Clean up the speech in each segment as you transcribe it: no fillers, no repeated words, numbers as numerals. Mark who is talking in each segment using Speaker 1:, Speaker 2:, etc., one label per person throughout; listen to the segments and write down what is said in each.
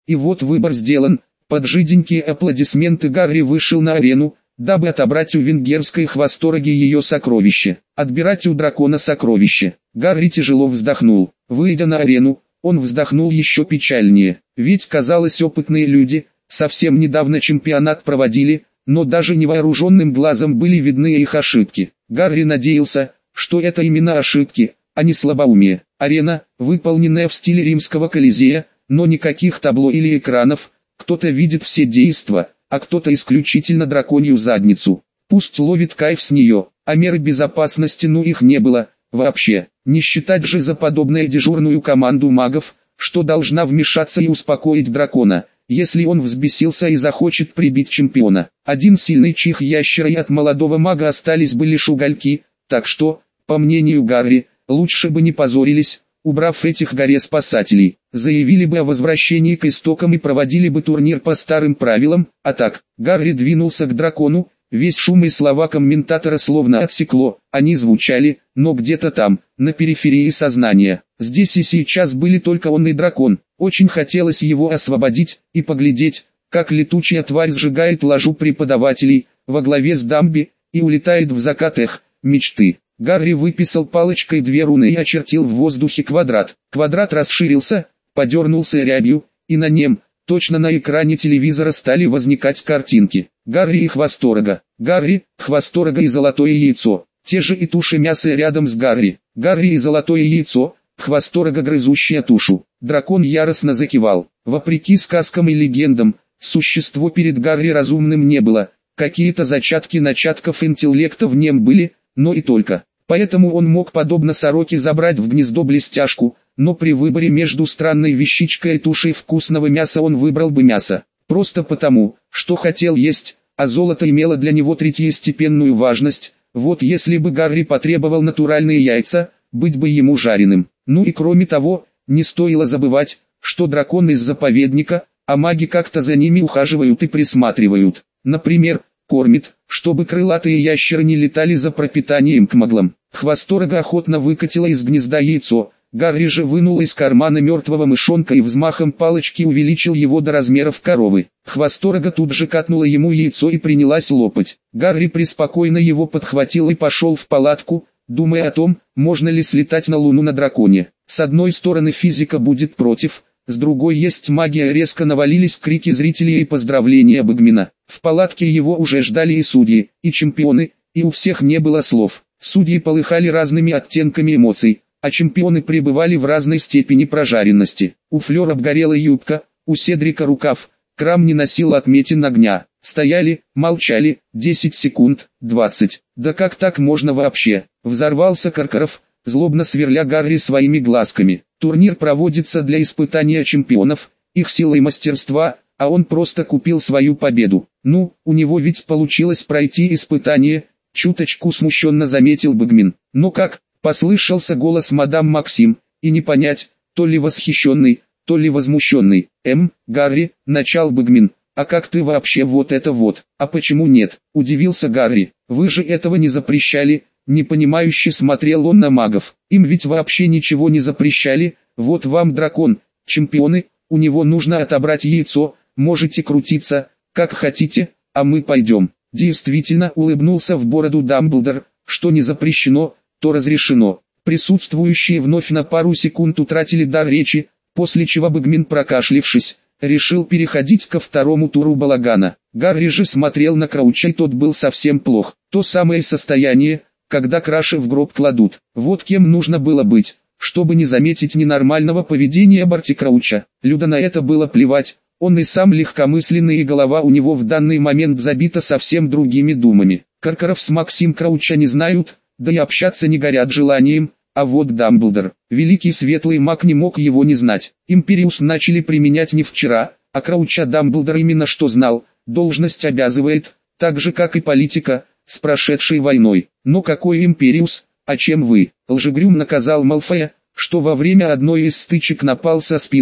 Speaker 1: И вот выбор сделан. Под жиденькие аплодисменты Гарри вышел на арену, дабы отобрать у венгерской хвостороги ее сокровище. Отбирать у дракона сокровище. Гарри тяжело вздохнул. Выйдя на арену, он вздохнул еще печальнее. Ведь, казалось, опытные люди совсем недавно чемпионат проводили, но даже невооруженным глазом были видны их ошибки. Гарри надеялся, что это именно ошибки, а не слабоумие. Арена, выполненная в стиле римского Колизея, но никаких табло или экранов. Кто-то видит все действа, а кто-то исключительно драконью задницу. Пусть ловит кайф с нее, а меры безопасности их не было, вообще. Не считать же за подобное дежурную команду магов, что должна вмешаться и успокоить дракона, если он взбесился и захочет прибить чемпиона. Один сильный чих ящера и от молодого мага остались бы лишь угольки, так что, по мнению Гарри, лучше бы не позорились, убрав этих горе-спасателей, заявили бы о возвращении к истокам и проводили бы турнир по старым правилам, а так, Гарри двинулся к дракону, весь шум и слова комментатора словно отсекло, они звучали, но где-то там, на периферии сознания. Здесь и сейчас были только он и дракон, очень хотелось его освободить и поглядеть, как летучая тварь сжигает ложу преподавателей, во главе с Дамби, и улетает в закат мечты. Гарри выписал палочкой 2 руны и очертил в воздухе квадрат. Квадрат расширился, подернулся рябью, и на нем, точно на экране телевизора стали возникать картинки. Гарри и Хвосторога. Гарри, Хвосторога и Золотое Яйцо. Те же и туши мяса рядом с Гарри. Гарри и Золотое Яйцо, Хвосторога грызущая тушу. Дракон яростно закивал. Вопреки сказкам и легендам, существо перед Гарри разумным не было. Какие-то зачатки начатков интеллекта в нем были, но и только. Поэтому он мог подобно сороке забрать в гнездо блестяшку, но при выборе между странной вещичкой и тушей вкусного мяса он выбрал бы мясо. Просто потому, что хотел есть, а золото имело для него третьестепенную важность. Вот если бы Гарри потребовал натуральные яйца, быть бы ему жареным. Ну и кроме того, не стоило забывать, что дракон из заповедника, а маги как-то за ними ухаживают и присматривают. Например, кормит, чтобы крылатые ящеры не летали за пропитанием к маглам. Хвосторога охотно выкатила из гнезда яйцо. Гарри же вынул из кармана мертвого мышонка и взмахом палочки увеличил его до размеров коровы. Хвосторога тут же катнула ему яйцо и принялась лопать. Гарри преспокойно его подхватил и пошел в палатку, думая о том, можно ли слетать на Луну на драконе. С одной стороны физика будет против, с другой есть магия. Резко навалились крики зрителей и поздравления Бэгмина. В палатке его уже ждали и судьи, и чемпионы, и у всех не было слов. Судьи полыхали разными оттенками эмоций, а чемпионы пребывали в разной степени прожаренности. У Флёр обгорела юбка, у Седрика рукав, Крам не носил отметин огня. Стояли, молчали, 10 секунд, 20. Да как так можно вообще? Взорвался Каркаров, злобно сверля Гарри своими глазками. Турнир проводится для испытания чемпионов, их силы и мастерства, а он просто купил свою победу. Ну, у него ведь получилось пройти испытание, чуточку смущенно заметил Бэгмин. Ну как, послышался голос мадам Максим, и не понять, то ли восхищенный, то ли возмущенный. Гарри, начал Бэгмин. «А как ты вообще вот это вот? А почему нет?» – удивился Гарри. «Вы же этого не запрещали?» Непонимающе смотрел он на магов. «Им ведь вообще ничего не запрещали. Вот вам дракон, чемпионы, у него нужно отобрать яйцо, можете крутиться, как хотите, а мы пойдем». Действительно, улыбнулся в бороду Дамблдор, что не запрещено, то разрешено. Присутствующие вновь на пару секунд утратили дар речи, после чего Бэгмин, прокашлившись, решил переходить ко второму туру балагана. Гарри же смотрел на Крауча, и тот был совсем плох. То самое состояние, когда краши в гроб кладут. Вот кем нужно было быть, чтобы не заметить ненормального поведения Барти Крауча. Люда на это было плевать, он и сам легкомысленный, и голова у него в данный момент забита совсем другими думами. Каркаров с Максим Крауча не знают, да и общаться не горят желанием. А вот Дамблдор, великий светлый маг, не мог его не знать. Империус начали применять не вчера, а Крауча Дамблдор именно что знал, должность обязывает, так же как и политика, с прошедшей войной. Но какой Империус, а чем вы? Лжегрюм наказал Малфоя, что во время одной из стычек напал со спины,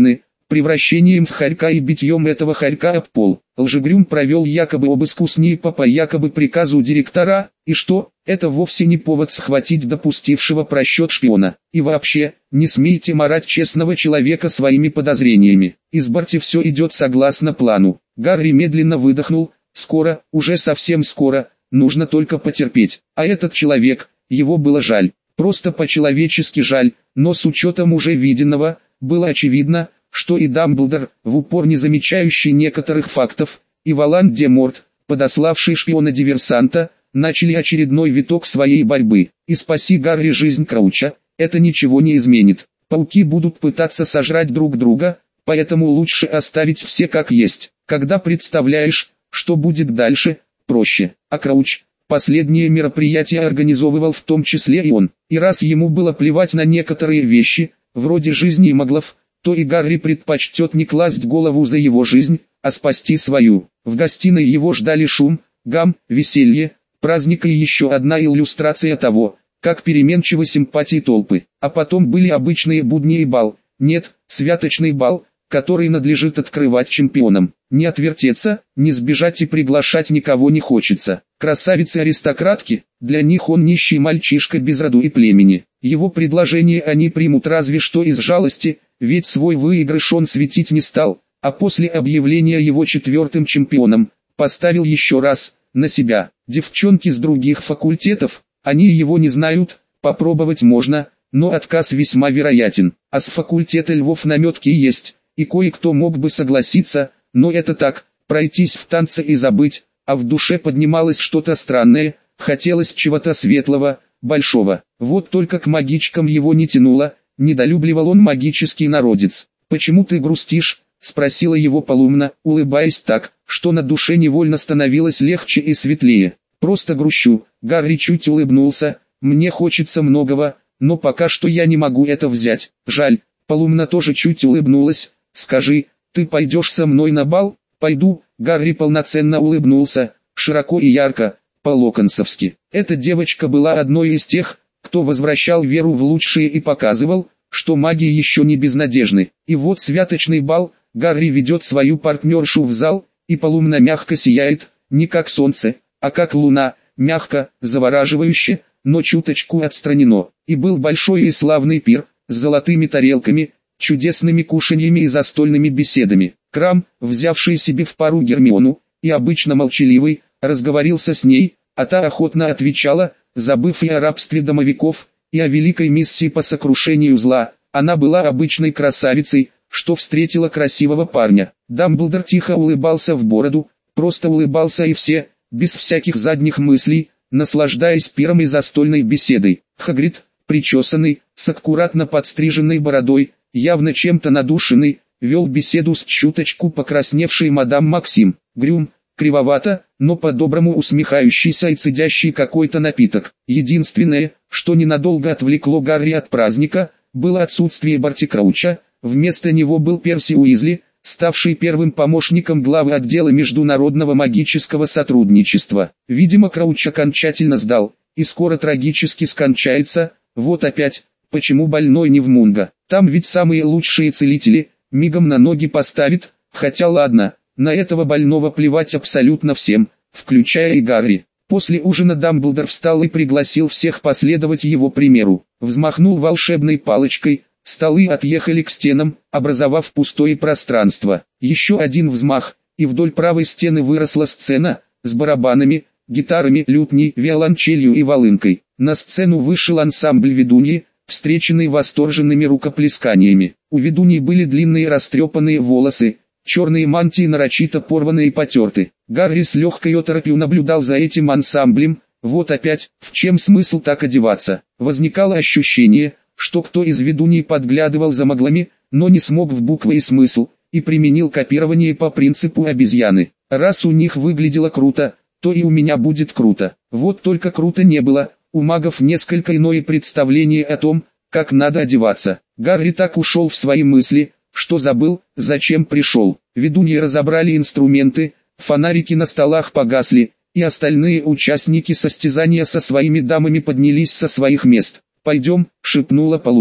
Speaker 1: превращением в хорька и битьем этого хорька об пол. Лжегрюм провел якобы обыск у СНИПа по якобы приказу директора, и что, это вовсе не повод схватить допустившего просчет шпиона. И вообще, не смейте марать честного человека своими подозрениями. Из Барти все идет согласно плану. Гарри медленно выдохнул, скоро, уже совсем скоро, нужно только потерпеть. А этот человек, его было жаль, просто по-человечески жаль, но с учетом уже виденного, было очевидно, что и Дамблдор, в упор не замечающий некоторых фактов, и Волан-де-Морт, подославший шпиона-диверсанта, начали очередной виток своей борьбы. И спаси Гарри жизнь Крауча, это ничего не изменит. Пауки будут пытаться сожрать друг друга, поэтому лучше оставить все как есть. Когда представляешь, что будет дальше, проще. А Крауч, последнее мероприятие организовывал в том числе и он. И раз ему было плевать на некоторые вещи, вроде жизни и маглов, то и Гарри предпочтет не класть голову за его жизнь, а спасти свою. В гостиной его ждали шум, гам, веселье, праздник и еще одна иллюстрация того, как переменчивы симпатии толпы. А потом были обычные будни и бал, нет, святочный бал, который надлежит открывать чемпионам. Не отвертеться, не сбежать и приглашать никого не хочется. Красавицы-аристократки, для них он нищий мальчишка без роду и племени. Его предложение они примут разве что из жалости, ведь свой выигрыш он светить не стал, а после объявления его четвертым чемпионом, поставил еще раз, на себя. Девчонки с других факультетов, они его не знают, попробовать можно, но отказ весьма вероятен. А с факультета львов наметки есть, и кое-кто мог бы согласиться, но это так, пройтись в танце и забыть, а в душе поднималось что-то странное, хотелось чего-то светлого, большого. Вот только к магичкам его не тянуло, недолюбливал он магический народец. «Почему ты грустишь?» — спросила его Полумна, улыбаясь так, что на душе невольно становилось легче и светлее. «Просто грущу», — Гарри чуть улыбнулся, «мне хочется многого, но пока что я не могу это взять, жаль». Полумна тоже чуть улыбнулась, «Скажи, ты пойдешь со мной на бал?» «Пойду», — Гарри полноценно улыбнулся, широко и ярко, по-локонсовски. Эта девочка была одной из тех, кто возвращал веру в лучшее и показывал, что маги еще не безнадежны. И вот святочный бал, Гарри ведет свою партнершу в зал, и Полумна мягко сияет, не как солнце, а как луна, мягко, завораживающе, но чуточку отстранено. И был большой и славный пир, с золотыми тарелками, чудесными кушаньями и застольными беседами. Крам, взявший себе в пару Гермиону, и обычно молчаливый, разговорился с ней, а та охотно отвечала, забыв и о рабстве домовиков, и о великой миссии по сокрушению зла. Она была обычной красавицей, что встретила красивого парня. Дамблдор тихо улыбался в бороду, просто улыбался и все, без всяких задних мыслей, наслаждаясь пиром и застольной беседой. Хагрид, причесанный, с аккуратно подстриженной бородой, явно чем-то надушенный, вел беседу с чуточку покрасневшей мадам Максим. Грюм, кривовато, но по-доброму усмехающийся и цедящий какой-то напиток. Единственное, что ненадолго отвлекло Гарри от праздника, было отсутствие Барти Крауча, вместо него был Перси Уизли, ставший первым помощником главы отдела международного магического сотрудничества. Видимо, Крауч окончательно сдал, и скоро трагически скончается. Вот опять, почему больной не в Мунго? Там ведь самые лучшие целители, мигом на ноги поставит, хотя ладно, на этого больного плевать абсолютно всем, включая и Гарри. После ужина Дамблдор встал и пригласил всех последовать его примеру. Взмахнул волшебной палочкой, столы отъехали к стенам, образовав пустое пространство. Еще один взмах, и вдоль правой стены выросла сцена, с барабанами, гитарами, лютней, виолончелью и волынкой. На сцену вышел ансамбль ведуньи, встреченный восторженными рукоплесканиями. У ведуньи были длинные растрепанные волосы, черные мантии нарочито порваны и потерты. Гарри с легкой оторопью наблюдал за этим ансамблем. Вот опять, в чем смысл так одеваться? Возникало ощущение, что кто из ведуней подглядывал за маглами, но не смог в буквы и смысл, и применил копирование по принципу обезьяны. Раз у них выглядело круто, то и у меня будет круто. Вот только круто не было, у магов несколько иное представление о том, как надо одеваться. Гарри так ушел в свои мысли, что забыл, зачем пришел. Ведуньи разобрали инструменты, фонарики на столах погасли, и остальные участники состязания со своими дамами поднялись со своих мест. «Пойдем», — шепнула Полумна.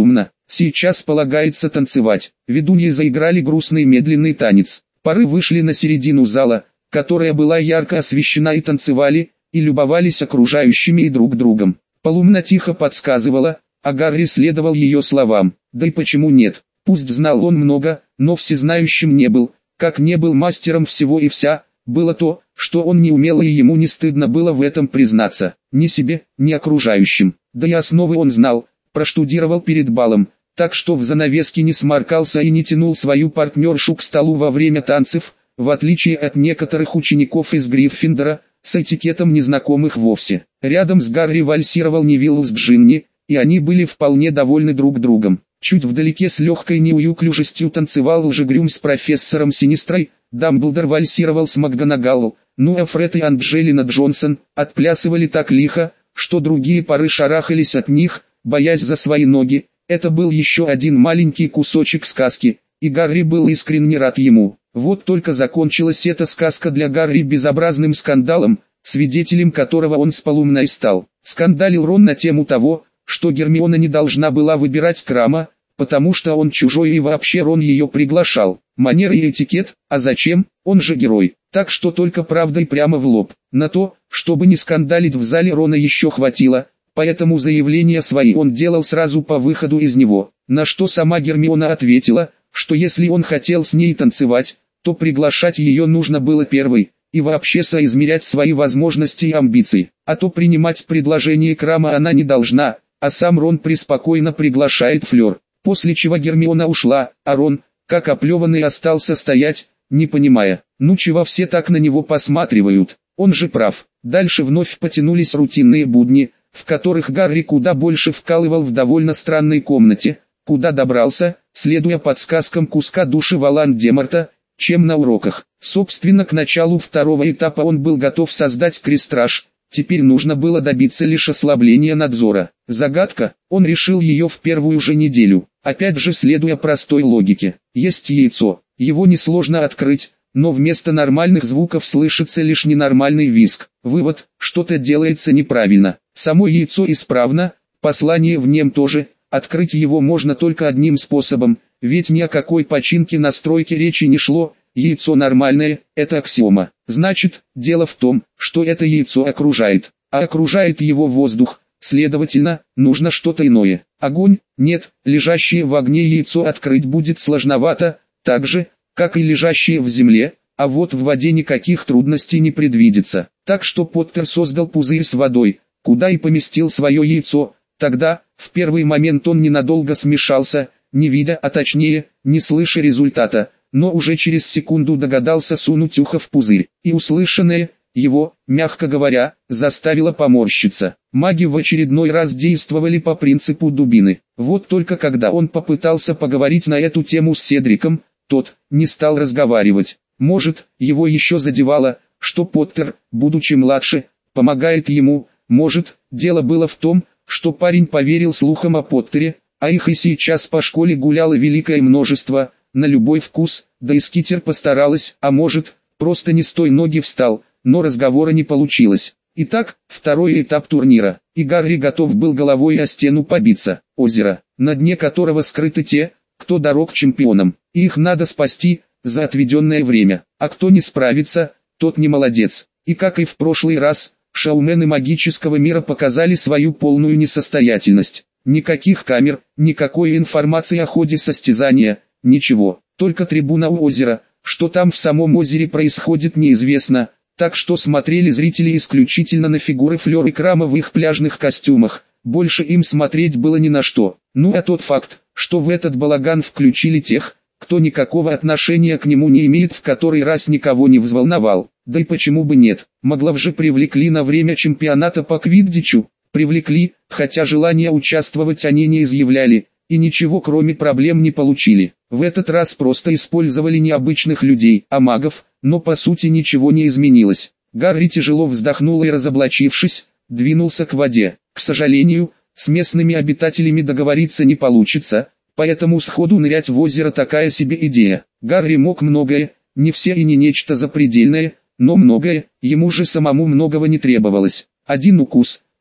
Speaker 1: Сейчас полагается танцевать. Ведуньи заиграли грустный медленный танец. Пары вышли на середину зала, которая была ярко освещена, и танцевали, и любовались окружающими и друг другом. Полумна тихо подсказывала, а Гарри следовал ее словам. Да и почему нет? Пусть знал он много, но всезнающим не был, как не был мастером всего и вся. Было то, что он не умел, и ему не стыдно было в этом признаться. Ни себе, ни окружающим. Да и основы он знал, проштудировал перед балом, так что в занавеске не сморкался и не тянул свою партнершу к столу во время танцев, в отличие от некоторых учеников из Гриффиндора, с этикетом незнакомых вовсе. Рядом с Гарри вальсировал Невилл с Джинни, и они были вполне довольны друг другом. Чуть вдалеке с легкой неуклюжестью танцевал Лжегрюм с профессором Синистрой, Дамблдор вальсировал с МакГонагалл, ну а Фред и Анджелина Джонсон отплясывали так лихо, что другие пары шарахались от них, боясь за свои ноги. Это был еще один маленький кусочек сказки, и Гарри был искренне рад ему. Вот только закончилась эта сказка для Гарри безобразным скандалом, свидетелем которого он с Полумной стал. Скандалил Рон на тему того, что Гермиона не должна была выбирать Крама, потому что он чужой и вообще Рон ее приглашал. Манеры и этикет, а зачем, он же герой. Так что только правдой прямо в лоб. На то, чтобы не скандалить в зале, Рона еще хватило, поэтому заявления свои он делал сразу по выходу из него. На что сама Гермиона ответила, что если он хотел с ней танцевать, то приглашать ее нужно было первой, и вообще соизмерять свои возможности и амбиции. А то принимать предложение Крама она не должна, а сам Рон преспокойно приглашает Флёр. После чего Гермиона ушла, а Рон, как оплеванный, остался стоять, не понимая, ну чего все так на него посматривают, он же прав. Дальше вновь потянулись рутинные будни, в которых Гарри куда больше вкалывал в довольно странной комнате, куда добрался, следуя подсказкам куска души Волан-де-Морта, чем на уроках. Собственно, к началу второго этапа он был готов создать крестраж, теперь нужно было добиться лишь ослабления надзора. Загадка, он решил ее в первую же неделю, опять же следуя простой логике. Есть яйцо, его несложно открыть, но вместо нормальных звуков слышится лишь ненормальный визг. Вывод, что-то делается неправильно. Само яйцо исправно, послание в нем тоже, открыть его можно только одним способом, ведь ни о какой починке настройки речи не шло, яйцо нормальное, это аксиома. Значит, дело в том, что это яйцо окружает, а окружает его воздух, следовательно, нужно что-то иное. Огонь? Нет, лежащее в огне яйцо открыть будет сложновато, так же, как и лежащее в земле, а вот в воде никаких трудностей не предвидится. Так что Поттер создал пузырь с водой, куда и поместил свое яйцо. Тогда, в первый момент он ненадолго смешался, не видя, а точнее, не слыша результата, но уже через секунду догадался сунуть ухо в пузырь, и услышанное, его, мягко говоря, заставило поморщиться. Маги в очередной раз действовали по принципу дубины. Вот только когда он попытался поговорить на эту тему с Седриком, тот не стал разговаривать. Может, его еще задевало, что Поттер, будучи младше, помогает ему. Может, дело было в том, что парень поверил слухам о Поттере, а их и сейчас по школе гуляло великое множество, на любой вкус, да и Скитер постаралась, а может, просто не с той ноги встал, но разговора не получилось. Итак, второй этап турнира, и Гарри готов был головой о стену побиться. Озеро, на дне которого скрыты те, кто дорог чемпионам, и их надо спасти, за отведенное время, а кто не справится, тот не молодец. И как и в прошлый раз, шоумены магического мира показали свою полную несостоятельность. Никаких камер, никакой информации о ходе состязания, ничего, только трибуна у озера. Что там в самом озере происходит, неизвестно, так что смотрели зрители исключительно на фигуры Флёр и Крама в их пляжных костюмах, больше им смотреть было ни на что. Ну а тот факт, что в этот балаган включили тех, кто никакого отношения к нему не имеет, в который раз никого не взволновал. Да и почему бы нет, Маглов же привлекли на время чемпионата по квиддичу, привлекли, хотя желания участвовать они не изъявляли, и ничего кроме проблем не получили. В этот раз просто использовали не обычных людей, а магов, но по сути ничего не изменилось. Гарри тяжело вздохнул и, разоблачившись, двинулся к воде. К сожалению, с местными обитателями договориться не получится, поэтому сходу нырять в озеро такая себе идея. Гарри мог многое, не все и не нечто запредельное, но многое, ему же самому многого не требовалось. Один укус,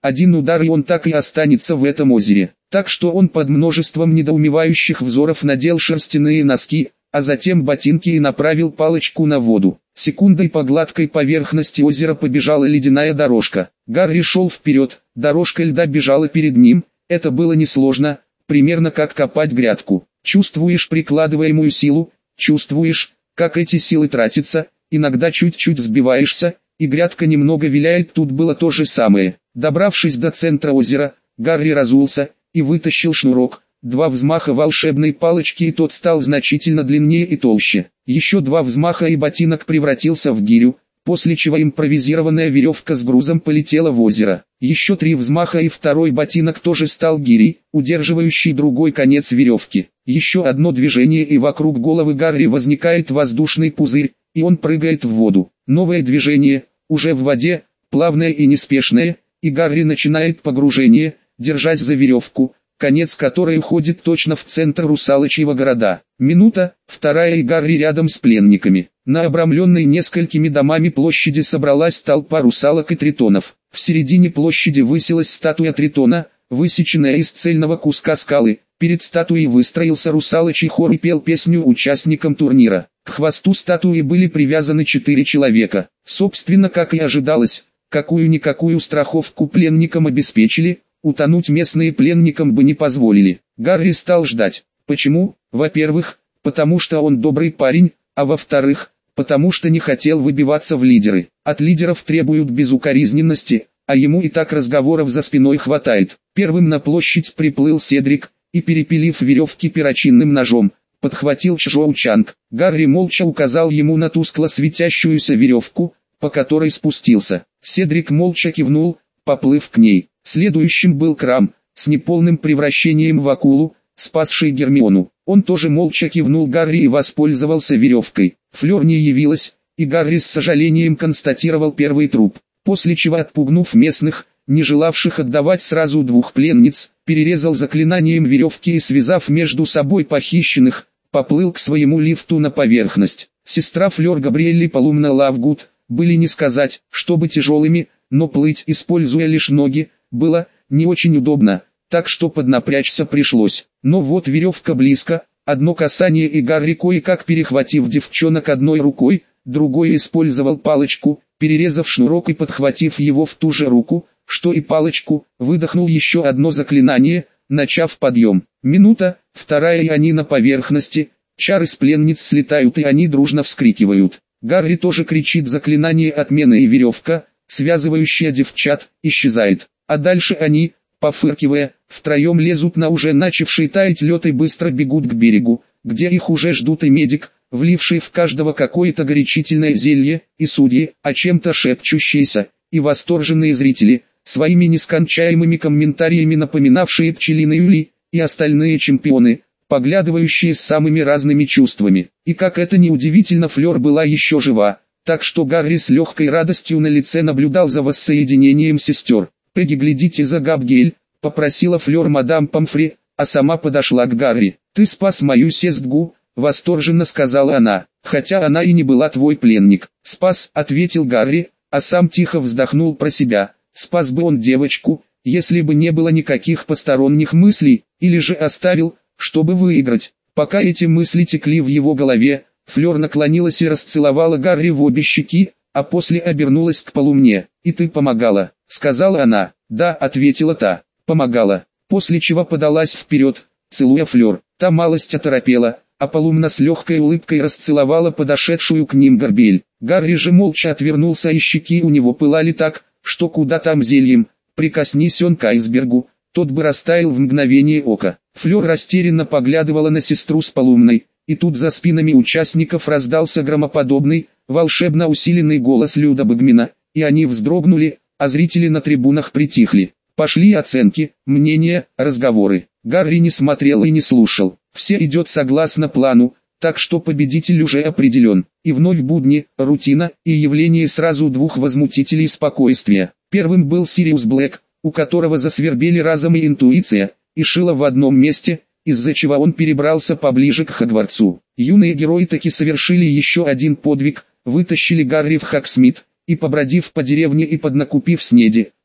Speaker 1: Один удар и он так и останется в этом озере. Так что он под множеством недоумевающих взоров надел шерстяные носки, а затем ботинки и направил палочку на воду. Секундой по гладкой поверхности озера побежала ледяная дорожка. Гарри шел вперед, дорожка льда бежала перед ним, это было несложно, примерно как копать грядку. Чувствуешь прикладываемую силу, чувствуешь, как эти силы тратятся, иногда чуть-чуть сбиваешься, и грядка немного виляет, тут было то же самое. Добравшись до центра озера, Гарри разулся и вытащил шнурок. 2 взмаха волшебной палочки и тот стал значительно длиннее и толще. Еще 2 взмаха и ботинок превратился в гирю, после чего импровизированная веревка с грузом полетела в озеро. Еще 3 взмаха и второй ботинок тоже стал гирей, удерживающий другой конец веревки. Еще одно движение и вокруг головы Гарри возникает воздушный пузырь, и он прыгает в воду. Новое движение, уже в воде, плавное и неспешное, и Гарри начинает погружение, держась за веревку, конец которой уходит точно в центр русалочьего города. Минута, вторая и Гарри рядом с пленниками. На обрамленной несколькими домами площади собралась толпа русалок и тритонов. В середине площади высилась статуя тритона, высеченная из цельного куска скалы. Перед статуей выстроился русалочий хор и пел песню участникам турнира. К хвосту статуи были привязаны 4 человека. Собственно, как и ожидалось, какую-никакую страховку пленникам обеспечили, утонуть местные пленникам бы не позволили. Гарри стал ждать. Почему? Во-первых, потому что он добрый парень, а во-вторых, потому что не хотел выбиваться в лидеры. От лидеров требуют безукоризненности, а ему и так разговоров за спиной хватает. Первым на площадь приплыл Седрик, и перепилив веревки перочинным ножом, подхватил Чжоу Чанг. Гарри молча указал ему на тускло светящуюся веревку, по которой спустился. Седрик молча кивнул, поплыв к ней. Следующим был Крам, с неполным превращением в акулу, спасший Гермиону. Он тоже молча кивнул Гарри и воспользовался веревкой. Флёр не явилась, и Гарри с сожалением констатировал первый труп. После чего, отпугнув местных, не желавших отдавать сразу 2 пленниц, перерезал заклинанием веревки и, связав между собой похищенных, поплыл к своему лифту на поверхность. Сестра Флёр Габриэль и Полумна Лавгуд были не сказать, чтобы тяжелыми, но плыть, используя лишь ноги, было не очень удобно, так что поднапрячься пришлось. Но вот веревка близко, одно касание и Гарри, кое-как перехватив девчонок одной рукой, другой использовал палочку, перерезав шнурок и подхватив его в ту же руку, что и палочку, выдохнул еще одно заклинание, начав подъем. Минута, вторая и они на поверхности, чары с пленниц слетают и они дружно вскрикивают. Гарри тоже кричит заклинание отмены и веревка, связывающая девчат, исчезает. А дальше они, пофыркивая, втроем лезут на уже начавший таять лед и быстро бегут к берегу, где их уже ждут и медик, вливший в каждого какое-то горячительное зелье, и судьи, о чем-то шепчущиеся, и восторженные зрители, своими нескончаемыми комментариями напоминавшие пчелиный улей, и остальные чемпионы, поглядывающие с самыми разными чувствами. И как это ни удивительно, Флёр была еще жива, так что Гарри с легкой радостью на лице наблюдал за воссоединением сестер. «Пегги, глядите за Габриэль», — попросила Флёр мадам Помфри, а сама подошла к Гарри. «Ты спас мою сестгу», — восторженно сказала она, «хотя она и не была твой пленник». «Спас», — ответил Гарри, а сам тихо вздохнул про себя. Спас бы он девочку, если бы не было никаких посторонних мыслей, или же оставил, чтобы выиграть. Пока эти мысли текли в его голове, Флёр наклонилась и расцеловала Гарри в обе щеки, а после обернулась к Полумне. «И ты помогала», — сказала она. «Да», — ответила та, — «помогала». После чего подалась вперед, целуя Флёр. Та малость оторопела, а Полумна с легкой улыбкой расцеловала подошедшую к ним Габриэль. Гарри же молча отвернулся, и щеки у него пылали так, что куда там зельем, прикоснись он к айсбергу, тот бы растаял в мгновение ока. Флёр растерянно поглядывала на сестру с Полумной, и тут за спинами участников раздался громоподобный, волшебно усиленный голос Люда Багмина, и они вздрогнули, а зрители на трибунах притихли. Пошли оценки, мнения, разговоры. Гарри не смотрел и не слушал. Все идет согласно плану, так что победитель уже определен. И вновь будни, рутина и явление сразу 2 возмутителей спокойствия. Первым был Сириус Блэк, у которого засвербели разум и интуиция, и шило в одном месте, из-за чего он перебрался поближе к Хогвартсу. Юные герои таки совершили еще один подвиг, вытащили Гарри в Хогсмит, и побродив по деревне и поднакупив снеди,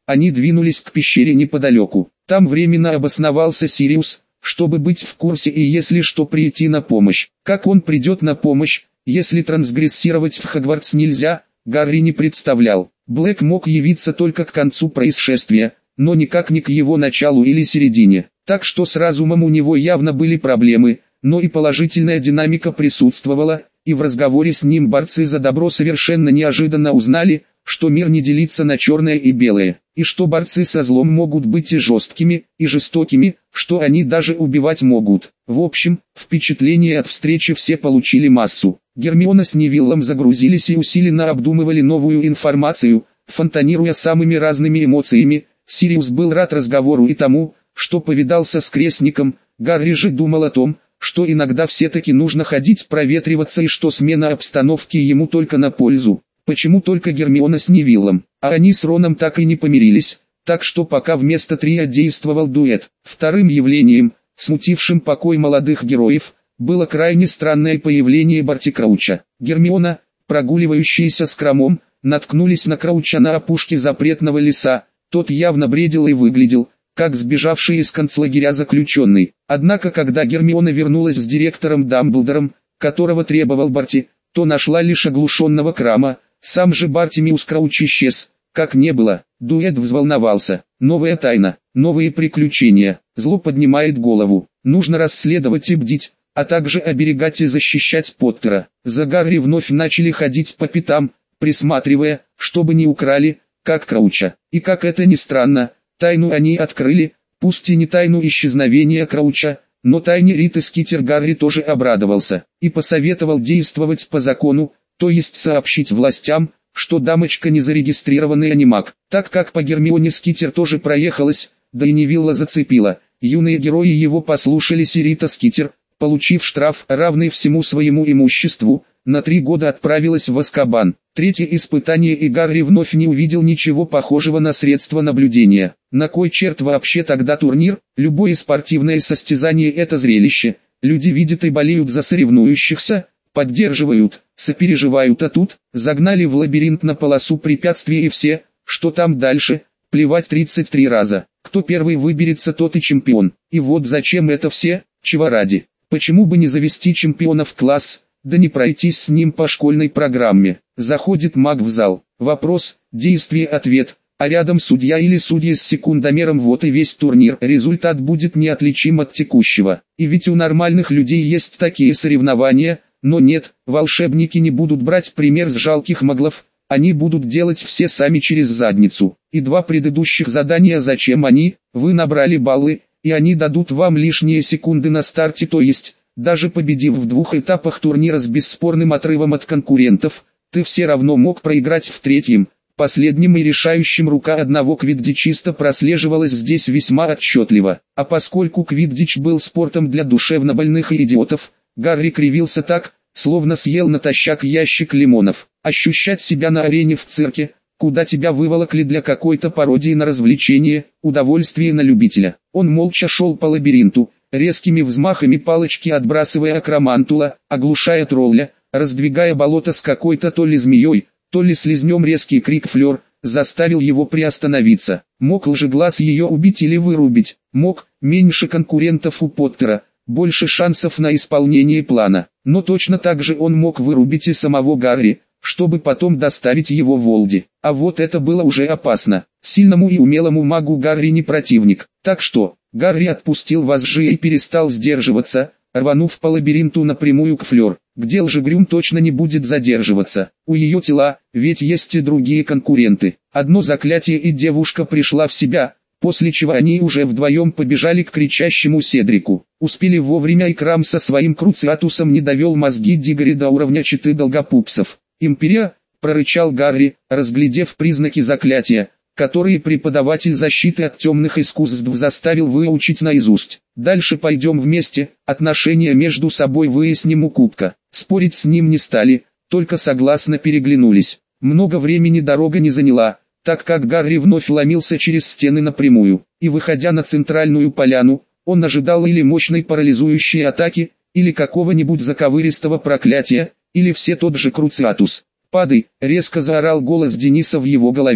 Speaker 1: они двинулись к пещере неподалеку. Там временно обосновался Сириус, чтобы быть в курсе и если что прийти на помощь. Как он придет на помощь, если трансгрессировать в Хогвартс нельзя, Гарри не представлял. Блэк мог явиться только к концу происшествия, но никак не к его началу или середине. Так что с разумом у него явно были проблемы, но и положительная динамика присутствовала, и в разговоре с ним борцы за добро совершенно неожиданно узнали, что мир не делится на черное и белое, и что борцы со злом могут быть и жесткими, и жестокими, что они даже убивать могут. В общем, впечатления от встречи все получили массу. Гермиона с Невиллом загрузились и усиленно обдумывали новую информацию, фонтанируя самыми разными эмоциями. Сириус был рад разговору и тому, что повидался с крестником. Гарри же думал о том, что иногда все-таки нужно ходить проветриваться и что смена обстановки ему только на пользу. Почему только Гермиона с Невиллом, а они с Роном так и не помирились, так что пока вместо трио действовал дуэт. Вторым явлением, смутившим покой молодых героев, было крайне странное появление Барти Крауча. Гермиона, прогуливающаяся с Кромом, наткнулись на Крауча на опушке запретного леса. Тот явно бредил и выглядел, как сбежавший из концлагеря заключенный. Однако когда Гермиона вернулась с директором Дамблдором, которого требовал Барти, то нашла лишь оглушенного Крама. Сам же Бартимиус Крауч исчез, как не было. Дуэт взволновался. Новая тайна, новые приключения. Зло поднимает голову. Нужно расследовать и бдить, а также оберегать и защищать Поттера. За Гарри вновь начали ходить по пятам, присматривая, чтобы не украли, как Крауча. И как это ни странно, тайну они открыли, пусть и не тайну исчезновения Крауча, но тайне Риты Скитер Гарри тоже обрадовался и посоветовал действовать по закону, то есть сообщить властям, что дамочка не зарегистрированный анимак. Так как по Гермионе Скитер тоже проехалась, да и Невилла зацепила, юные герои его послушались и Рита Скитер, получив штраф, равный всему своему имуществу, на 3 года отправилась в Азкабан. Третье испытание и Гарри вновь не увидел ничего похожего на средство наблюдения. На кой черт вообще тогда турнир? Любое спортивное состязание – это зрелище. Люди видят и болеют за соревнующихся, поддерживают, сопереживают, а тут загнали в лабиринт на полосу препятствий и все, что там дальше, плевать 33 раза. Кто первый выберется, тот и чемпион. И вот зачем это все, чего ради? Почему бы не завести чемпиона в класс, да не пройтись с ним по школьной программе? Заходит маг в зал. Вопрос, действие, ответ. А рядом судья или судья с секундомером, вот и весь турнир. Результат будет неотличим от текущего. И ведь у нормальных людей есть такие соревнования. Но нет, волшебники не будут брать пример с жалких маглов, они будут делать все сами через задницу. И 2 предыдущих задания зачем они? Вы набрали баллы, и они дадут вам лишние секунды на старте, то есть, даже победив в 2 этапах турнира с бесспорным отрывом от конкурентов, ты все равно мог проиграть в 3-м, последнем и решающем. Рука одного квиддичиста прослеживалась здесь весьма отчетливо. А поскольку квиддич был спортом для душевнобольных и идиотов, Гарри кривился так, словно съел натощак ящик лимонов. Ощущать себя на арене в цирке, куда тебя выволокли для какой-то пародии на развлечение, удовольствие на любителя. Он молча шел по лабиринту, резкими взмахами палочки отбрасывая акромантула, оглушая тролля, раздвигая болото с какой-то то ли змеей, то ли слизнем. Резкий крик Флёр заставил его приостановиться. Мог лжеглаз ее убить или вырубить? Мог. Меньше конкурентов у Поттера, больше шансов на исполнение плана. Но точно так же он мог вырубить и самого Гарри, чтобы потом доставить его в Волди. А вот это было уже опасно. Сильному и умелому магу Гарри не противник. Так что, Гарри отпустил вожжи и перестал сдерживаться, рванув по лабиринту напрямую к Флёр, где Лжегрюм точно не будет задерживаться. У ее тела, ведь есть и другие конкуренты. Одно заклятие и девушка пришла в себя, после чего они уже вдвоем побежали к кричащему Седрику. Успели вовремя, и Крам со своим Круциатусом не довел мозги Дигори до уровня читы долгопупсов. «Империя!» – прорычал Гарри, разглядев признаки заклятия, которые преподаватель защиты от темных искусств заставил выучить наизусть. «Дальше пойдем вместе, отношения между собой выясним у Кубка». Спорить с ним не стали, только согласно переглянулись. Много времени дорога не заняла, так как Гарри вновь ломился через стены напрямую, и выходя на центральную поляну, он ожидал или мощной парализующей атаки, или какого-нибудь заковыристого проклятия, или все тот же Круциатус. «Падай!» — резко заорал голос Дениса в его голове,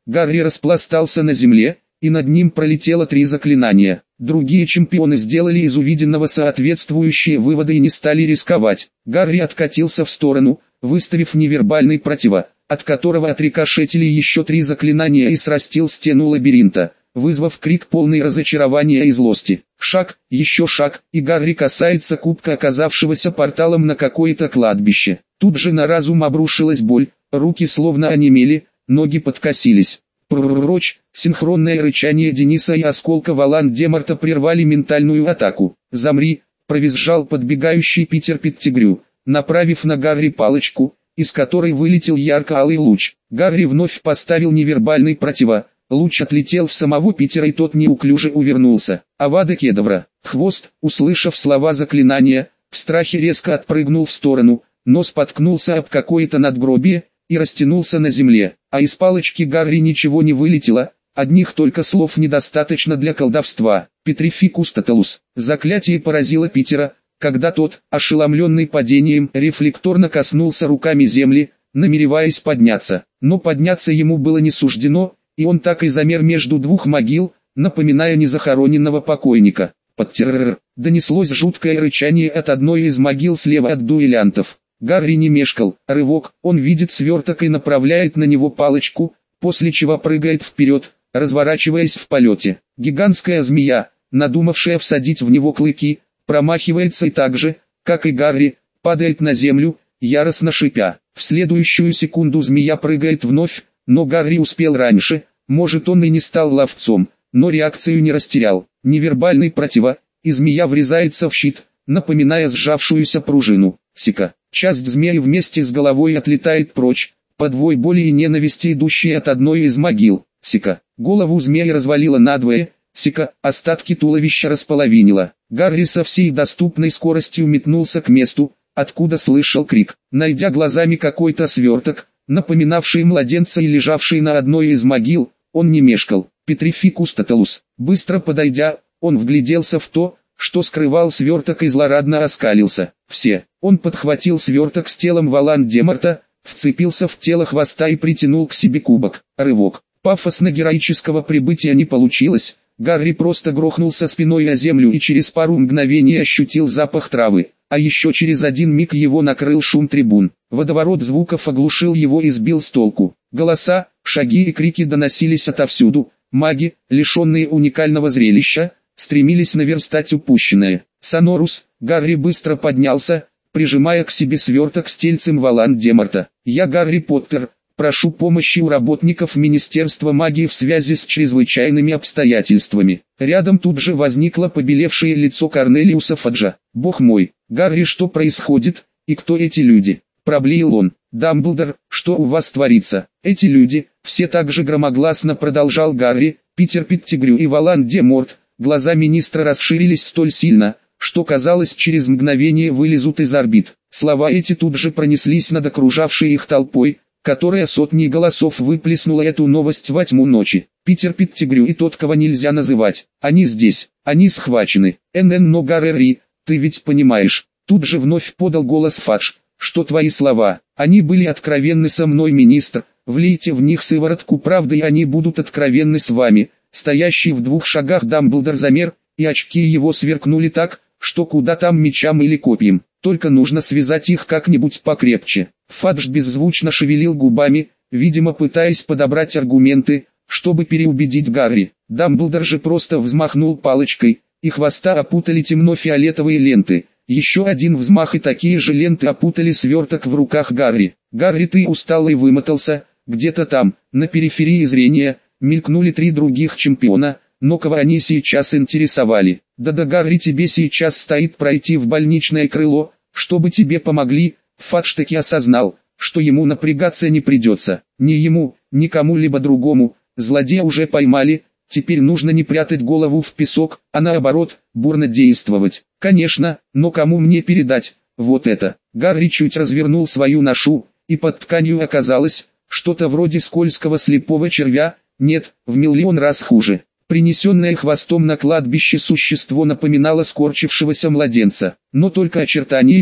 Speaker 1: Гарри распластался на земле, и над ним пролетело 3 заклинания. Другие чемпионы сделали из увиденного соответствующие выводы и не стали рисковать. Гарри откатился в сторону, выставив невербальный противо, от которого отрикошетили еще 3 заклинания и срастил стену лабиринта, вызвав крик полный разочарования и злости. Шаг, еще шаг, и Гарри касается кубка, оказавшегося порталом на какое-то кладбище. Тут же на разум обрушилась боль, руки словно онемели, ноги подкосились. Прочь, синхронное рычание Дениса и осколка Волан-де-Морта прервали ментальную атаку. «Замри!» – провизжал подбегающий Питер Петтигрю, направив на Гарри палочку, из которой вылетел ярко-алый луч. Гарри вновь поставил невербальный противо. Луч отлетел в самого Питера, и тот неуклюже увернулся. Авада Кедавра. Хвост, услышав слова заклинания, в страхе резко отпрыгнул в сторону, но споткнулся об какое-то надгробие и растянулся на земле. А из палочки Гарри ничего не вылетело, одних только слов недостаточно для колдовства. Петрификус тоталус. Заклятие поразило Питера, когда тот, ошеломленный падением, рефлекторно коснулся руками земли, намереваясь подняться. Но подняться ему было не суждено, и он так и замер между 2 могил, напоминая незахороненного покойника. Подтеррр. Донеслось жуткое рычание от одной из могил слева от дуэлянтов. Гарри не мешкал. Рывок, он видит сверток и направляет на него палочку, после чего прыгает вперед, разворачиваясь в полете. Гигантская змея, надумавшая всадить в него клыки, промахивается и так же, как и Гарри, падает на землю, яростно шипя. В следующую секунду змея прыгает вновь, но Гарри успел раньше. Может, он и не стал ловцом, но реакцию не растерял. Невербальный противо, и змея врезается в щит, напоминая сжавшуюся пружину. Сика. Часть змеи вместе с головой отлетает прочь, под вой боли и ненависти, идущей от одной из могил. Сика. Голову змеи развалило надвое. Сика. Остатки туловища располовинило. Гарри со всей доступной скоростью метнулся к месту, откуда слышал крик. Найдя глазами какой-то сверток, напоминавший младенца и лежавший на одной из могил, он не мешкал. Петрификус тоталус. Быстро подойдя, он вгляделся в то, что скрывал сверток, и злорадно оскалился. Все. Он подхватил сверток с телом Волан-де-Морта, вцепился в тело хвоста и притянул к себе кубок. Рывок. Пафосно-героического прибытия не получилось. Гарри просто грохнулся спиной о землю и через пару мгновений ощутил запах травы. А еще через 1 миг его накрыл шум трибун. Водоворот звуков оглушил его и сбил с толку. Голоса, шаги и крики доносились отовсюду. Маги, лишенные уникального зрелища, стремились наверстать упущенное. Сонорус. Гарри быстро поднялся, прижимая к себе сверток с тельцем Волан-де-Морта. «Я Гарри Поттер, прошу помощи у работников Министерства магии в связи с чрезвычайными обстоятельствами». Рядом тут же возникло побелевшее лицо Корнелиуса Фаджа. «Бог мой, Гарри, что происходит, и кто эти люди?» – проблеял он. «Дамблдор, что у вас творится?» «Эти люди», – все так же громогласно продолжал Гарри, Питер Петтигрю и Волан-де-Морт. Глаза министра расширились столь сильно, что казалось, через мгновение вылезут из орбит. Слова эти тут же пронеслись над окружавшей их толпой, которая сотней голосов выплеснула эту новость во тьму ночи. Питер Петтигрю и тот, кого нельзя называть. Они здесь, они схвачены. Но Гарри, ты ведь понимаешь. Тут же вновь подал голос Фадж, что твои слова, они были откровенны со мной, министр. Влейте в них сыворотку правды, и они будут откровенны с вами. Стоящий в 2 шагах Дамблдор замер, и очки его сверкнули так, что куда там мечам или копьям. Только нужно связать их как-нибудь покрепче. Фадж беззвучно шевелил губами, видимо пытаясь подобрать аргументы, чтобы переубедить Гарри. Дамблдор же просто взмахнул палочкой, и хвоста опутали темно-фиолетовые ленты. Еще один взмах, и такие же ленты опутали сверток в руках Гарри. «Гарри, ты устал и вымотался». Где-то там, на периферии зрения, мелькнули 3 других чемпиона, но кого они сейчас интересовали? «Да-да, Гарри, тебе сейчас стоит пройти в больничное крыло, чтобы тебе помогли». Фадж таки осознал, что ему напрягаться не придется. Ни ему, ни кому-либо другому. Злодея уже поймали, теперь нужно не прятать голову в песок, а наоборот, бурно действовать. Конечно, но кому мне передать вот это? Гарри чуть развернул свою ношу, и под тканью оказалось что-то вроде скользкого слепого червя, нет, в миллион раз хуже. Принесенное хвостом на кладбище существо напоминало скорчившегося младенца, но только очертаниями.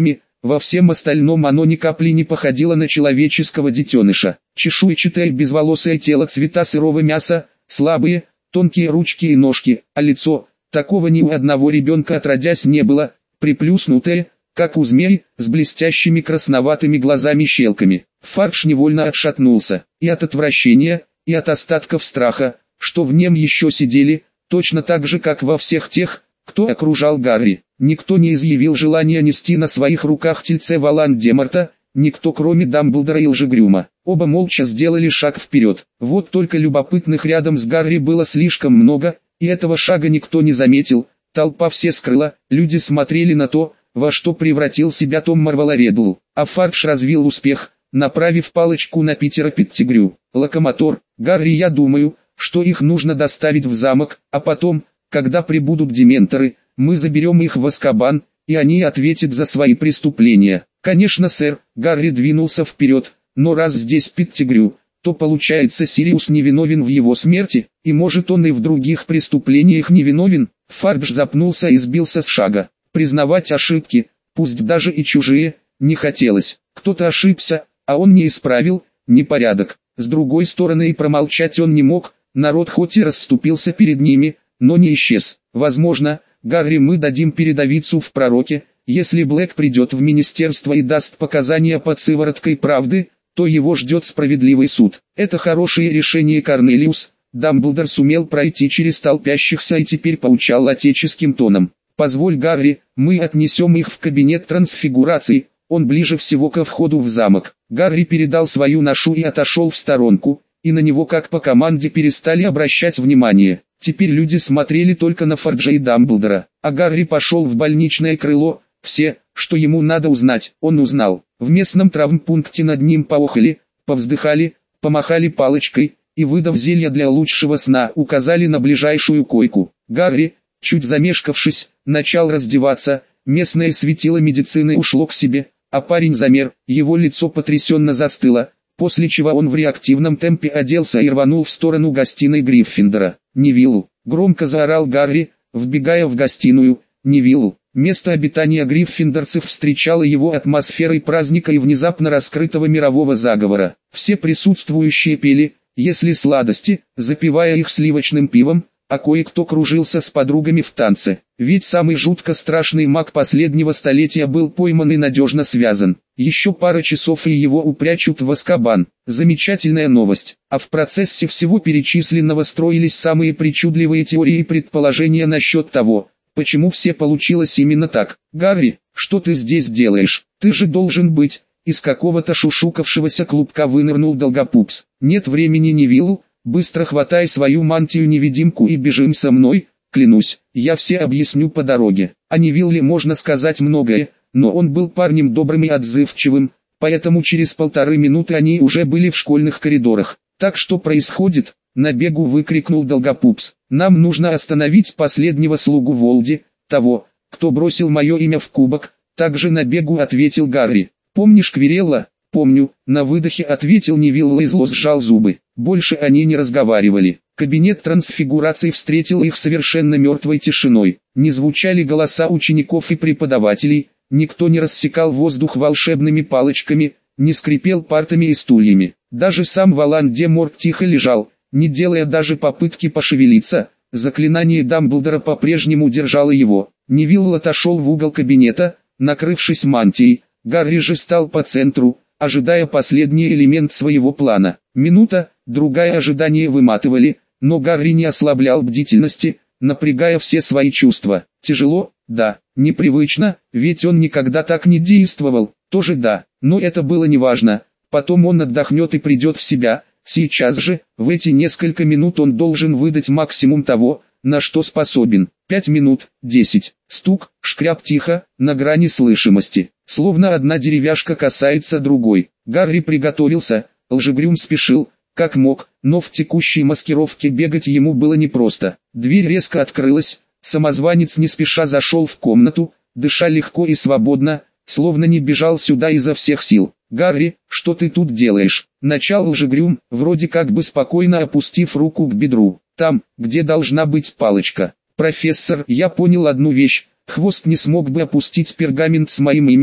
Speaker 1: во всем остальном оно ни капли не походило на человеческого детеныша. Чешуйчатое безволосое тело цвета сырого мяса, слабые, тонкие ручки и ножки, а лицо, такого ни у одного ребенка отродясь не было, приплюснутое, как у змей, с блестящими красноватыми глазами-щелками. Фарш невольно отшатнулся, и от отвращения, и от остатков страха, что в нем еще сидели, точно так же, как во всех тех, кто окружал Гарри. Никто не изъявил желания нести на своих руках тельце Волан-де-Морта, никто кроме Дамблдора и Лжегрюма. Оба молча сделали шаг вперед. Вот только любопытных рядом с Гарри было слишком много, и этого шага никто не заметил. Толпа все скрыла, люди смотрели на то, во что превратил себя Том Марвол-Реддл, а Фарш развил успех, направив палочку на Питера Петтигрю. «Локомотор, Гарри, я думаю, что их нужно доставить в замок, а потом, когда прибудут дементоры, мы заберем их в Азкабан, и они ответят за свои преступления». «Конечно, сэр», Гарри двинулся вперед, «но раз здесь Петтигрю, то получается Сириус невиновен в его смерти, и может он и в других преступлениях невиновен». Фардж запнулся и сбился с шага. Признавать ошибки, пусть даже и чужие, не хотелось. Кто-то ошибся, а он не исправил, непорядок. С другой стороны и промолчать он не мог, народ хоть и расступился перед ними, но не исчез. Возможно, Гарри, мы дадим передовицу в пророке, если Блэк придет в министерство и даст показания под сывороткой правды, то его ждет справедливый суд. Это хорошее решение, Корнелиус. Дамблдор сумел пройти через толпящихся и теперь поучал отеческим тоном. «Позволь, Гарри, мы отнесем их в кабинет трансфигурации, он ближе всего ко входу в замок». Гарри передал свою ношу и отошел в сторонку, и на него как по команде перестали обращать внимание. Теперь люди смотрели только на Форджа и Дамблдора, а Гарри пошел в больничное крыло. Все, что ему надо узнать, он узнал. В местном травмпункте над ним поохали, повздыхали, помахали палочкой, и, выдав зелье для лучшего сна, указали на ближайшую койку. Гарри, чуть замешкавшись, начал раздеваться, местное светило медицины ушло к себе, а парень замер, его лицо потрясенно застыло, после чего он в реактивном темпе оделся и рванул в сторону гостиной Гриффиндора. «Невиллу!» — громко заорал Гарри, вбегая в гостиную. «Невиллу!» Место обитания гриффиндорцев встречало его атмосферой праздника и внезапно раскрытого мирового заговора. Все присутствующие пели, если сладости, запивая их сливочным пивом, а кое-кто кружился с подругами в танце. Ведь самый жутко страшный маг последнего столетия был пойман и надежно связан. Еще пара часов и его упрячут в Азкабан. Замечательная новость. А в процессе всего перечисленного строились самые причудливые теории и предположения насчет того, почему все получилось именно так. «Гарри, что ты здесь делаешь? Ты же должен быть...» Из какого-то шушукавшегося клубка вынырнул Долгопупс. «Нет времени, Невиллу, быстро хватай свою мантию-невидимку и бежим со мной, клянусь, я все объясню по дороге». О Невилле можно сказать многое, но он был парнем добрым и отзывчивым, поэтому через 1,5 минуты они уже были в школьных коридорах. «Так что происходит?» — на бегу выкрикнул Долгопупс. «Нам нужно остановить последнего слугу Волди, того, кто бросил мое имя в кубок», — также на бегу ответил Гарри. «Помнишь Квирелла?» «Помню», — на выдохе ответил Невилл и зло сжал зубы. Больше они не разговаривали. Кабинет трансфигурации встретил их совершенно мертвой тишиной. Не звучали голоса учеников и преподавателей, никто не рассекал воздух волшебными палочками, не скрипел партами и стульями. Даже сам Волан-де-Морт тихо лежал, не делая даже попытки пошевелиться. Заклинание Дамблдора по-прежнему держало его. Невилл отошел в угол кабинета, накрывшись мантией. Гарри же стал по центру, ожидая последний элемент своего плана. Минута, другая ожидания выматывали, но Гарри не ослаблял бдительности, напрягая все свои чувства. Тяжело, да, непривычно, ведь он никогда так не действовал, тоже да, но это было неважно. Потом он отдохнет и придет в себя. Сейчас же, в эти несколько минут он должен выдать максимум того, на что способен. 5 минут, 10. Стук, шкряп тихо, на грани слышимости. Словно одна деревяшка касается другой. Гарри приготовился, Лжегрюм спешил, как мог, но в текущей маскировке бегать ему было непросто. Дверь резко открылась, самозванец не спеша зашел в комнату, дыша легко и свободно, словно не бежал сюда изо всех сил. «Гарри, что ты тут делаешь?» Начал Лжегрюм, вроде как бы спокойно опустив руку к бедру. «Там, где должна быть палочка. Профессор, я понял одну вещь. Хвост не смог бы опустить пергамент с моим именем,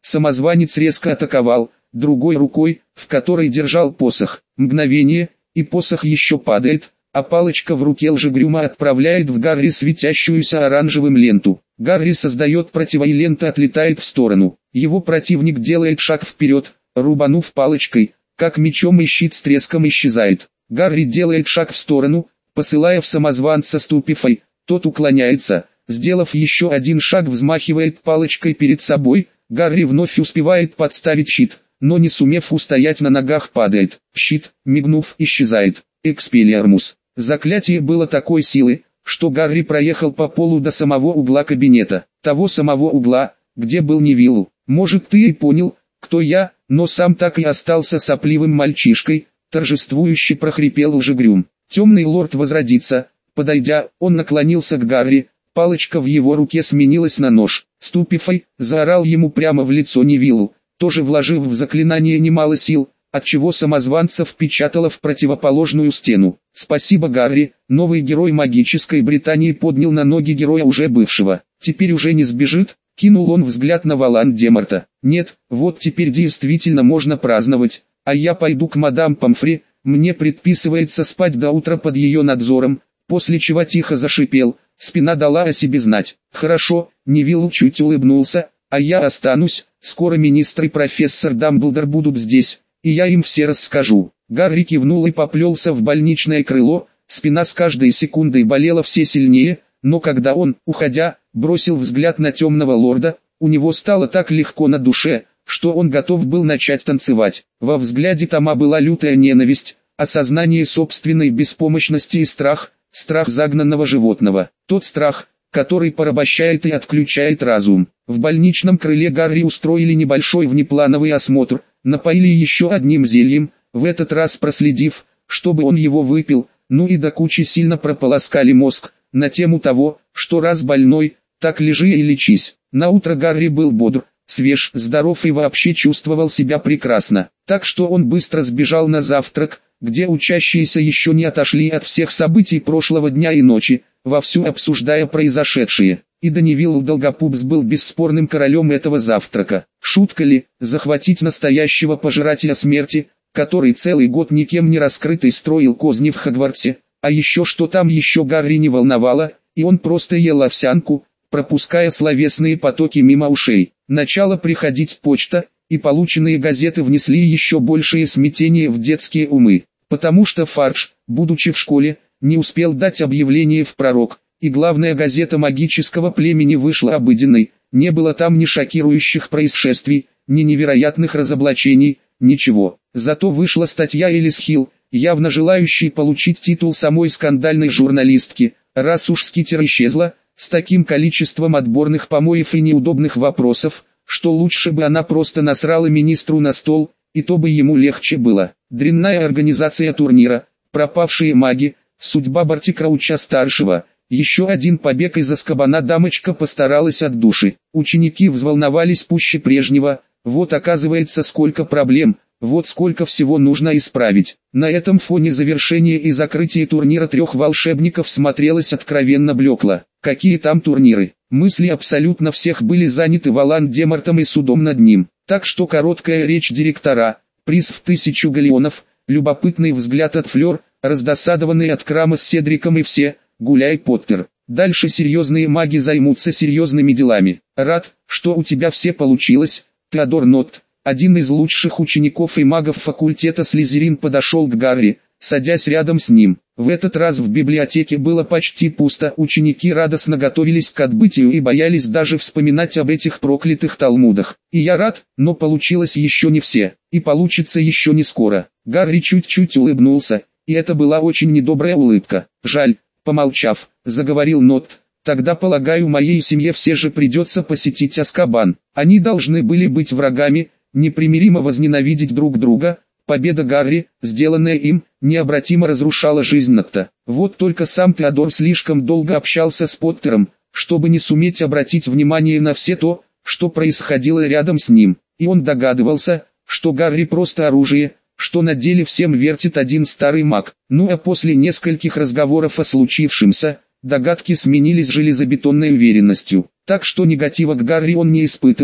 Speaker 1: Самозванец резко атаковал, другой рукой, в которой держал посох. Мгновение, и посох еще падает, а палочка в руке лжегрюма отправляет в Гарри светящуюся оранжевым ленту. Гарри создает противой, лента отлетает в сторону. Его противник делает шаг вперед, рубанув палочкой, как мечом, и щит с треском исчезает. Гарри делает шаг в сторону, посылая в самозванца ступифой, тот уклоняется, сделав еще один шаг, взмахивает палочкой перед собой. Гарри вновь успевает подставить щит, но не сумев устоять на ногах, падает. Щит, мигнув, исчезает. Экспеллиармус. Заклятие было такой силы, что Гарри проехал по полу до самого угла кабинета. Того самого угла, где был Невилл. Может, ты и понял, кто я, но сам так и остался сопливым мальчишкой, торжествующе прохрипел лжегрюм. Темный лорд возродится. Подойдя, он наклонился к Гарри, палочка в его руке сменилась на нож. Ступифой, заорал ему прямо в лицо Невиллу, тоже вложив в заклинание немало сил, отчего самозванца впечатало в противоположную стену. Спасибо, Гарри, новый герой магической Британии поднял на ноги героя уже бывшего. Теперь уже не сбежит, кинул он взгляд на Волан-де-Морта. Нет, вот теперь действительно можно праздновать, а я пойду к мадам Помфри, мне предписывается спать до утра под ее надзором, после чего тихо зашипел, спина дала о себе знать. Хорошо, Невилл чуть улыбнулся, а я останусь, скоро министр и профессор Дамблдор будут здесь, и я им все расскажу. Гарри кивнул и поплелся в больничное крыло, спина с каждой секундой болела все сильнее, но когда он, уходя, бросил взгляд на темного лорда, у него стало так легко на душе, что он готов был начать танцевать. Во взгляде Тома была лютая ненависть, осознание собственной беспомощности и страх загнанного животного. Тот страх, который порабощает и отключает разум. В больничном крыле Гарри устроили небольшой внеплановый осмотр, напоили еще одним зельем, в этот раз проследив, чтобы он его выпил, ну и до кучи сильно прополоскали мозг, на тему того, что раз больной, так лежи и лечись. Наутро Гарри был бодр, свеж, здоров и вообще чувствовал себя прекрасно, так что он быстро сбежал на завтрак, где учащиеся еще не отошли от всех событий прошлого дня и ночи, вовсю обсуждая произошедшее. И Невилл Долгопупс был бесспорным королем этого завтрака. Шутка ли, захватить настоящего пожирателя смерти, который целый год никем не раскрытый строил козни в Хогвартсе, а еще что там еще Гарри не волновало, и он просто ел овсянку, пропуская словесные потоки мимо ушей. Начала приходить почта, и полученные газеты внесли еще большее смятение в детские умы, потому что Фадж, будучи в школе, не успел дать объявление в пророк, и главная газета магического племени вышла обыденной, не было там ни шокирующих происшествий, ни невероятных разоблачений, ничего. Зато вышла статья Элис Хилл, явно желающей получить титул самой скандальной журналистки, раз уж Скитер исчезла, с таким количеством отборных помоев и неудобных вопросов, что лучше бы она просто насрала министру на стол, и то бы ему легче было. Дрянная организация турнира, пропавшие маги, судьба Барти Крауча-старшего, еще один побег из Азкабана. Дамочка постаралась от души. Ученики взволновались пуще прежнего, вот оказывается сколько проблем, вот сколько всего нужно исправить. На этом фоне завершение и закрытие турнира трех волшебников смотрелось откровенно блекло. Какие там турниры? Мысли абсолютно всех были заняты Волан-де-Мортом и судом над ним. Так что короткая речь директора, приз в 1000 галеонов, любопытный взгляд от Флёр, раздосадованный от крама с Седриком и все, гуляй, Поттер. Дальше серьезные маги займутся серьезными делами. Рад, что у тебя все получилось, Теодор Нотт. Один из лучших учеников и магов факультета Слизерин подошел к Гарри, садясь рядом с ним. В этот раз в библиотеке было почти пусто, ученики радостно готовились к отбытию и боялись даже вспоминать об этих проклятых талмудах. И я рад, но получилось еще не все, и получится еще не скоро. Гарри чуть-чуть улыбнулся, и это была очень недобрая улыбка. Жаль, помолчав, заговорил Нотт. Тогда, полагаю, моей семье все же придется посетить Азкабан. Они должны были быть врагами, непримиримо возненавидеть друг друга. Победа Гарри, сделанная им, необратимо разрушала жизнь Нотта. Вот только сам Теодор слишком долго общался с Поттером, чтобы не суметь обратить внимание на все то, что происходило рядом с ним. И он догадывался, что Гарри просто оружие, что на деле всем вертит один старый маг. Ну а после нескольких разговоров о случившемся, догадки сменились железобетонной уверенностью. Так что негатива к Гарри он не испытывал,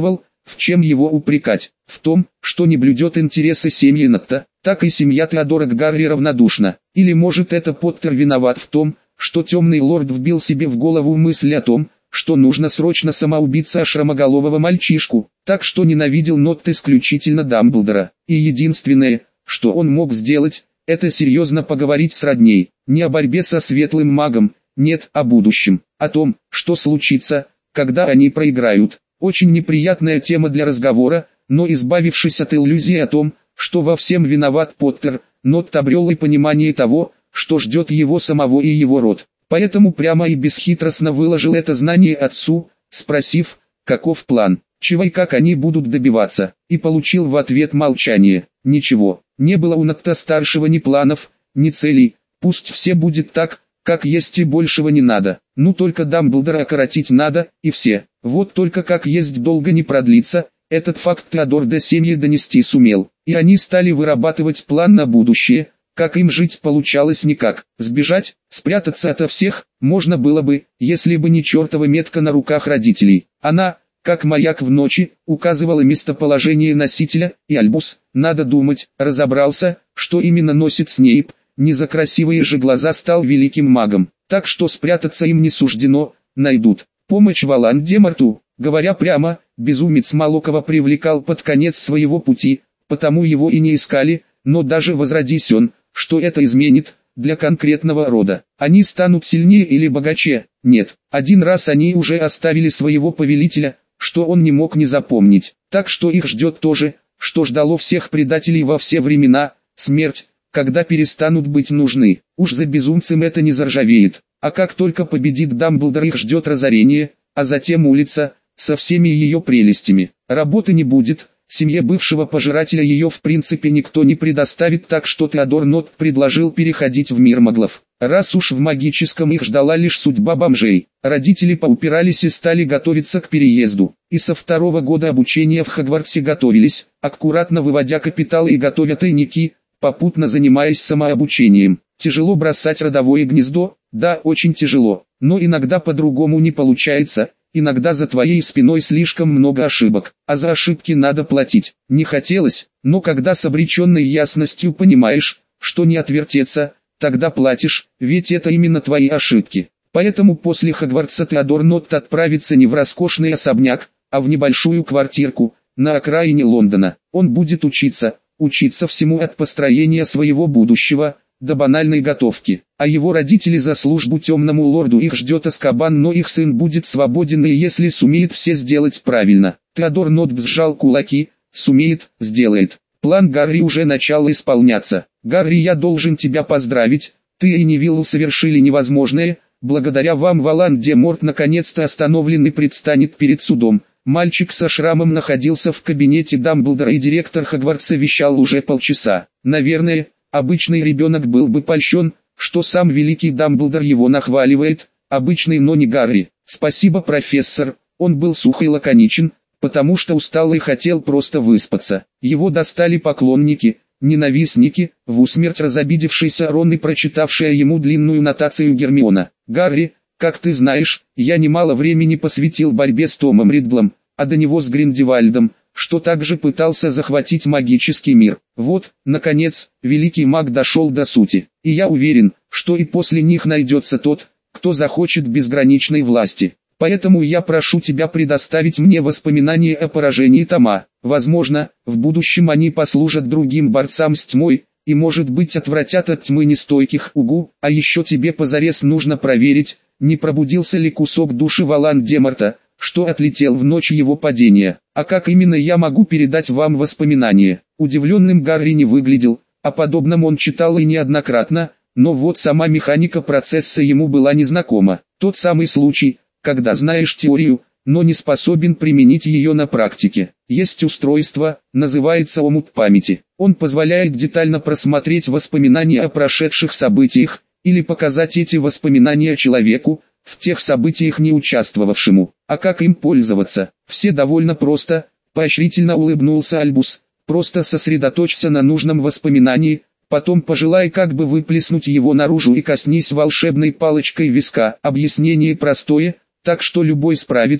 Speaker 1: В чем его упрекать? В том, что не блюдет интересы семьи Нотта, так и семья Теодора к Гарри равнодушна. Или может это Поттер виноват в том, что темный лорд вбил себе в голову мысль о том, что нужно срочно самоубиться шрамоголового мальчишку, так что ненавидел Нотт исключительно Дамблдора. И единственное, что он мог сделать, это серьезно поговорить с родней, не о борьбе со светлым магом, нет, о будущем, о том, что случится, когда они проиграют. Очень неприятная тема для разговора, но избавившись от иллюзии о том, что во всем виноват Поттер, Нотт обрел и понимание того, что ждет его самого и его род. Поэтому прямо и бесхитростно выложил это знание отцу, спросив, каков план, чего и как они будут добиваться, и получил в ответ молчание. Ничего, не было у Нотта-старшего ни планов, ни целей, пусть все будет так, как есть, и большего не надо. Ну только Дамблдора окоротить надо, и все. Вот только как есть долго не продлится, этот факт Теодор до семьи донести сумел, и они стали вырабатывать план на будущее. Как им жить получалось никак. Сбежать, спрятаться ото всех, можно было бы, если бы не чертова метка на руках родителей. Она, как маяк в ночи, указывала местоположение носителя, и Альбус, надо думать, разобрался, что именно носит Снейп, не за красивые же глаза стал великим магом. Так что спрятаться им не суждено, найдут. Помощь Волан-де-Морту, говоря прямо, безумец Молокова привлекал под конец своего пути, потому его и не искали, но даже возродись он, что это изменит, для конкретного рода. Они станут сильнее или богаче? Нет. Один раз они уже оставили своего повелителя, что он не мог не запомнить. Так что их ждет то же, что ждало всех предателей во все времена, смерть, когда перестанут быть нужны. Уж за безумцем это не заржавеет. А как только победит Дамблдор, их ждет разорение, а затем улица, со всеми ее прелестями. Работы не будет. Семье бывшего пожирателя ее в принципе никто не предоставит, так что Теодор Нотт предложил переходить в мир маглов. Раз уж в магическом их ждала лишь судьба бомжей, родители поупирались и стали готовиться к переезду. И со 2-го года обучения в Хогвартсе готовились, аккуратно выводя капитал и готовя тайники, попутно занимаясь самообучением. Тяжело бросать родовое гнездо, да, очень тяжело, но иногда по-другому не получается. Иногда за твоей спиной слишком много ошибок, а за ошибки надо платить. Не хотелось, но когда с обреченной ясностью понимаешь, что не отвертеться, тогда платишь, ведь это именно твои ошибки. Поэтому после Хогвартса Теодор Нотт отправится не в роскошный особняк, а в небольшую квартирку, на окраине Лондона. Он будет учиться всему от построения своего будущего, до банальной готовки. А его родители за службу темному лорду, их ждет Азкабан, но их сын будет свободен, и если сумеет все сделать правильно. Теодор Нотт сжал кулаки, сумеет, сделает. План Гарри уже начал исполняться. Гарри, я должен тебя поздравить, ты и Невилл совершили невозможное, благодаря вам Волан-де-Морт наконец-то остановлен и предстанет перед судом. Мальчик со шрамом находился в кабинете Дамблдора, и директор Хогвартса вещал уже полчаса. Наверное, обычный ребенок был бы польщен, что сам великий Дамблдор его нахваливает, обычный, но не Гарри. Спасибо, профессор, он был сух и лаконичен, потому что устал и хотел просто выспаться. Его достали поклонники, ненавистники, в усмерть разобидевшийся Рон и прочитавшая ему длинную нотацию Гермиона. Гарри, как ты знаешь, я немало времени посвятил борьбе с Томом Риддлом, а до него с Гриндевальдом, что также пытался захватить магический мир. Вот, наконец, великий маг дошел до сути. И я уверен, что и после них найдется тот, кто захочет безграничной власти. Поэтому я прошу тебя предоставить мне воспоминания о поражении Тома. Возможно, в будущем они послужат другим борцам с тьмой, и может быть отвратят от тьмы нестойких. Угу, а еще тебе позарез нужно проверить, не пробудился ли кусок души Волан-де-Морта, что отлетел в ночь его падения. А как именно я могу передать вам воспоминания? Удивленным Гарри не выглядел, о подобном он читал и неоднократно, но вот сама механика процесса ему была незнакома. Тот самый случай, когда знаешь теорию, но не способен применить ее на практике. Есть устройство, называется омут памяти. Он позволяет детально просмотреть воспоминания о прошедших событиях, или показать эти воспоминания человеку, в тех событиях не участвовавшему. А как им пользоваться? Все довольно просто, поощрительно улыбнулся Альбус. Просто сосредоточься на нужном воспоминании, потом пожелай как бы выплеснуть его наружу и коснись волшебной палочкой виска. Объяснение простое, так что любой справится.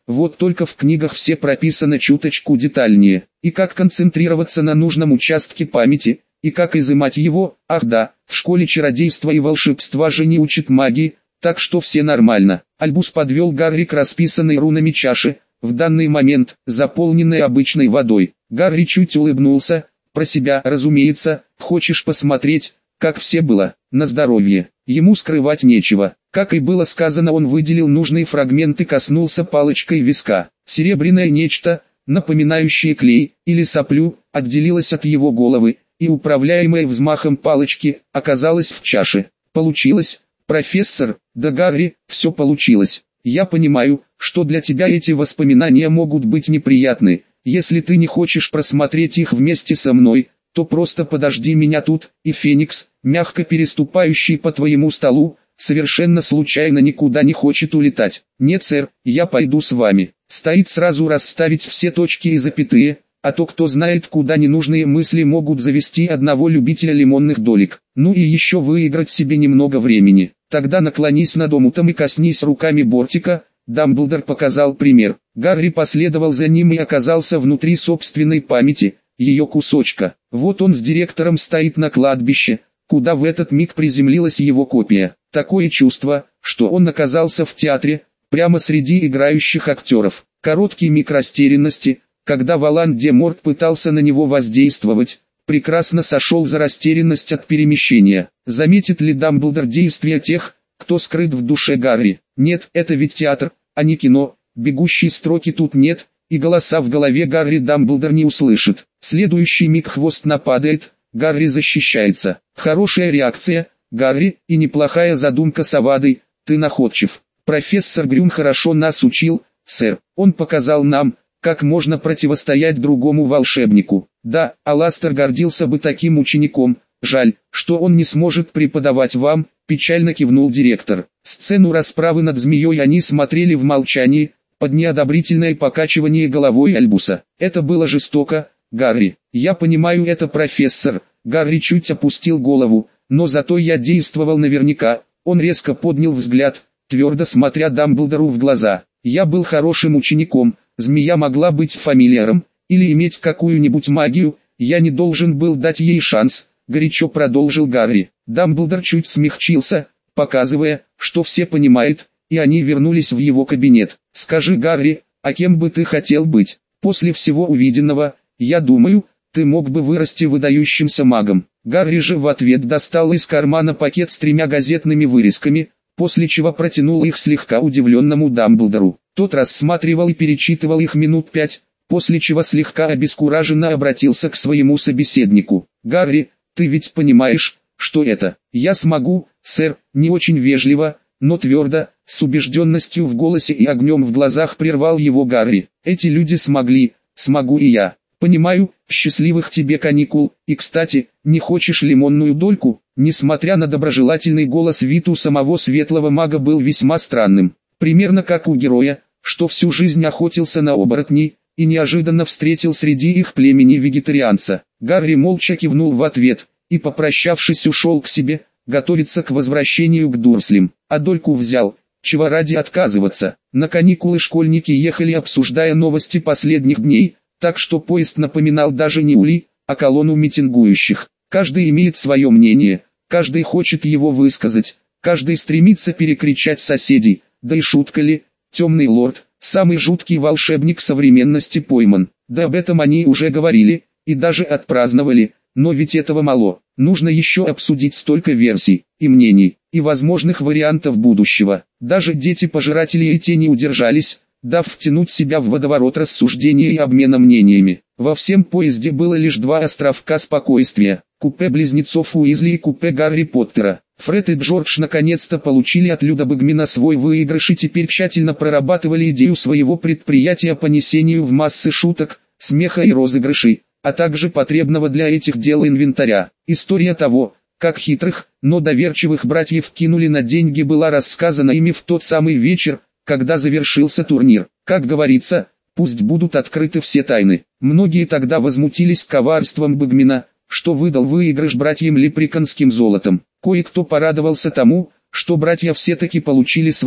Speaker 1: Вот только в книгах все прописано чуточку детальнее. И как концентрироваться на нужном участке памяти, и как изымать его. Ах да, в школе чародейства и волшебства же не учат магии, так что все нормально. Альбус подвел Гарри к расписанной рунами чаше, в данный момент заполненной обычной водой. Гарри чуть улыбнулся, про себя, разумеется. Хочешь посмотреть, как все было? На здоровье. Ему скрывать нечего. Как и было сказано, он выделил нужные фрагменты, коснулся палочкой виска. Серебряное нечто, напоминающее клей или соплю, отделилось от его головы, и управляемое взмахом палочки, оказалось в чаше. Получилось, профессор? Да, Гарри, все получилось. Я понимаю, что для тебя эти воспоминания могут быть неприятны. Если ты не хочешь просмотреть их вместе со мной, то просто подожди меня тут. И Феникс, мягко переступающий по твоему столу, совершенно случайно никуда не хочет улетать. Нет, сэр, я пойду с вами. Стоит сразу расставить все точки и запятые, а то кто знает, куда ненужные мысли могут завести одного любителя лимонных долек. Ну и еще выиграть себе немного времени. Тогда наклонись над омутом и коснись руками бортика. Дамблдор показал пример. Гарри последовал за ним и оказался внутри собственной памяти, ее кусочка. Вот он с директором стоит на кладбище, куда в этот миг приземлилась его копия. Такое чувство, что он оказался в театре, прямо среди играющих актеров. Короткий миг растерянности, когда Волан-де-Морт пытался на него воздействовать, прекрасно сошел за растерянность от перемещения. Заметит ли Дамблдор действия тех, кто скрыт в душе Гарри? Нет, это ведь театр, а не кино. Бегущей строки тут нет, и голоса в голове Гарри Дамблдор не услышит. Следующий миг хвост нападает, Гарри защищается. Хорошая реакция, Гарри, и неплохая задумка с Авадой. Ты находчив. Профессор Грюм хорошо нас учил, сэр. Он показал нам, как можно противостоять другому волшебнику. Да, Аластер гордился бы таким учеником. Жаль, что он не сможет преподавать вам, печально кивнул директор. Сцену расправы над змеей они смотрели в молчании, под неодобрительное покачивание головой Альбуса. Это было жестоко, Гарри. Я понимаю это, профессор. Гарри чуть опустил голову, но зато я действовал наверняка. Он резко поднял взгляд, твердо смотря Дамблдору в глаза. Я был хорошим учеником. Змея могла быть фамильяром, или иметь какую-нибудь магию, я не должен был дать ей шанс, горячо продолжил Гарри. Дамблдор чуть смягчился, показывая, что все понимают, и они вернулись в его кабинет. Скажи, Гарри, а кем бы ты хотел быть? После всего увиденного, я думаю, ты мог бы вырасти выдающимся магом. Гарри же в ответ достал из кармана пакет с 3 газетными вырезками, после чего протянул их слегка удивленному Дамблдору. Тот рассматривал и перечитывал их минут 5, после чего слегка обескураженно обратился к своему собеседнику. «Гарри, ты ведь понимаешь, что это?» «Я смогу, сэр», не очень вежливо, но твердо, с убежденностью в голосе и огнем в глазах прервал его Гарри. «Эти люди смогли, смогу и я. Понимаю, счастливых тебе каникул, и кстати, не хочешь лимонную дольку?» Несмотря на доброжелательный голос, вид у самого светлого мага был весьма странным. Примерно как у героя, что всю жизнь охотился на оборотней, и неожиданно встретил среди их племени вегетарианца. Гарри молча кивнул в ответ, и попрощавшись ушел к себе, готовиться к возвращению к Дурслям. А дольку взял, чего ради отказываться. На каникулы школьники ехали, обсуждая новости последних дней, так что поезд напоминал даже не улей, а колонну митингующих. Каждый имеет свое мнение, каждый хочет его высказать, каждый стремится перекричать соседей, да и шутка ли, темный лорд, самый жуткий волшебник современности пойман. Да об этом они уже говорили, и даже отпраздновали, но ведь этого мало, нужно еще обсудить столько версий, и мнений, и возможных вариантов будущего. Даже дети-пожиратели и те не удержались, дав втянуть себя в водоворот рассуждения и обмена мнениями. Во всем поезде было лишь 2 островка спокойствия, купе близнецов Уизли и купе Гарри Поттера. Фред и Джордж наконец-то получили от Люда Багмина свой выигрыш и теперь тщательно прорабатывали идею своего предприятия по несению в массы шуток, смеха и розыгрышей, а также потребного для этих дел инвентаря. История того, как хитрых, но доверчивых братьев кинули на деньги, была рассказана ими в тот самый вечер, когда завершился турнир. Как говорится, пусть будут открыты все тайны. Многие тогда возмутились коварством Багмина, что выдал выигрыш братьям лепреконским золотом. Кое-кто порадовался тому, что братья все-таки получили свое,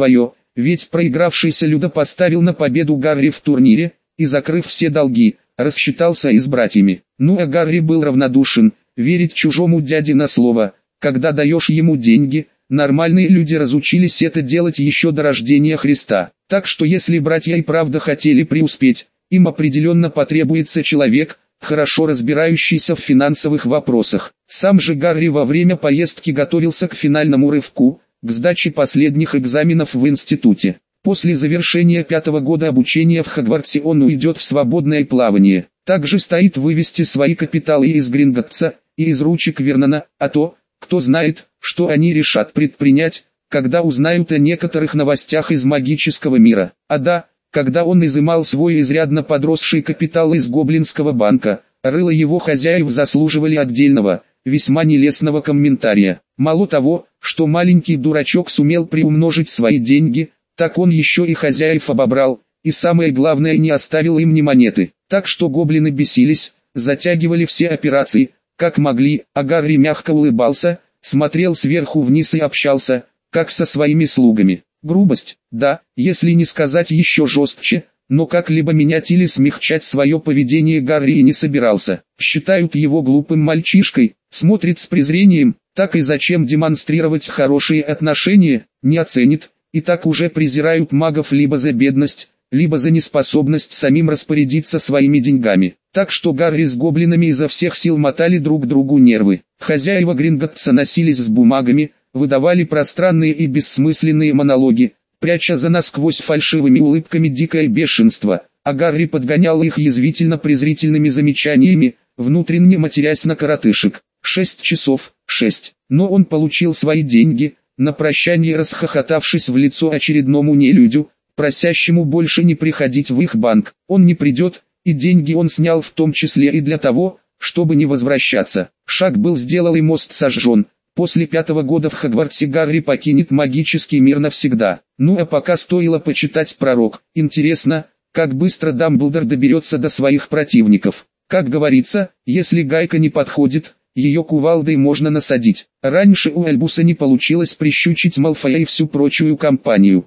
Speaker 1: ведь проигравшийся Люда поставил на победу Гарри в турнире, и, закрыв все долги, рассчитался и с братьями. Ну а Гарри был равнодушен, верить чужому дяде на слово, когда даешь ему деньги. Нормальные люди разучились это делать еще до рождения Христа. Так что если братья и правда хотели преуспеть, им определенно потребуется человек, хорошо разбирающийся в финансовых вопросах. Сам же Гарри во время поездки готовился к финальному рывку, к сдаче последних экзаменов в институте. После завершения 5-го года обучения в Хогвартсе он уйдет в свободное плавание. Также стоит вывести свои капиталы из Гринготтса, и из ручек Вернона, а то, кто знает, что они решат предпринять, когда узнают о некоторых новостях из магического мира. А да, когда он изымал свой изрядно подросший капитал из Гоблинского банка, рыло его хозяев заслуживали отдельного, весьма нелестного комментария. Мало того, что маленький дурачок сумел приумножить свои деньги, так он еще и хозяев обобрал, и самое главное, не оставил им ни монеты. Так что гоблины бесились, затягивали все операции, как могли, а Гарри мягко улыбался, смотрел сверху вниз и общался, как со своими слугами. Грубость, да, если не сказать еще жестче, но как-либо менять или смягчать свое поведение Гарри и не собирался. Считают его глупым мальчишкой, смотрит с презрением, так и зачем демонстрировать хорошие отношения, не оценит, и так уже презирают магов либо за бедность, либо за неспособность самим распорядиться своими деньгами. Так что Гарри с гоблинами изо всех сил мотали друг другу нервы. Хозяева Гринготтса носились с бумагами, выдавали пространные и бессмысленные монологи, пряча за насквозь фальшивыми улыбками дикое бешенство, а Гарри подгонял их язвительно-презрительными замечаниями, внутренне матерясь на коротышек. 6 часов, 6. Но он получил свои деньги, на прощание расхохотавшись в лицо очередному нелюдю, просящему больше не приходить в их банк. Он не придет, и деньги он снял в том числе и для того, чтобы не возвращаться. Шаг был сделан и мост сожжен. После 5-го года в Хогвартсе Гарри покинет магический мир навсегда. Ну а пока стоило почитать пророк. Интересно, как быстро Дамблдор доберется до своих противников. Как говорится, если гайка не подходит, ее кувалдой можно насадить. Раньше у Альбуса не получилось прищучить Малфоя и всю прочую компанию.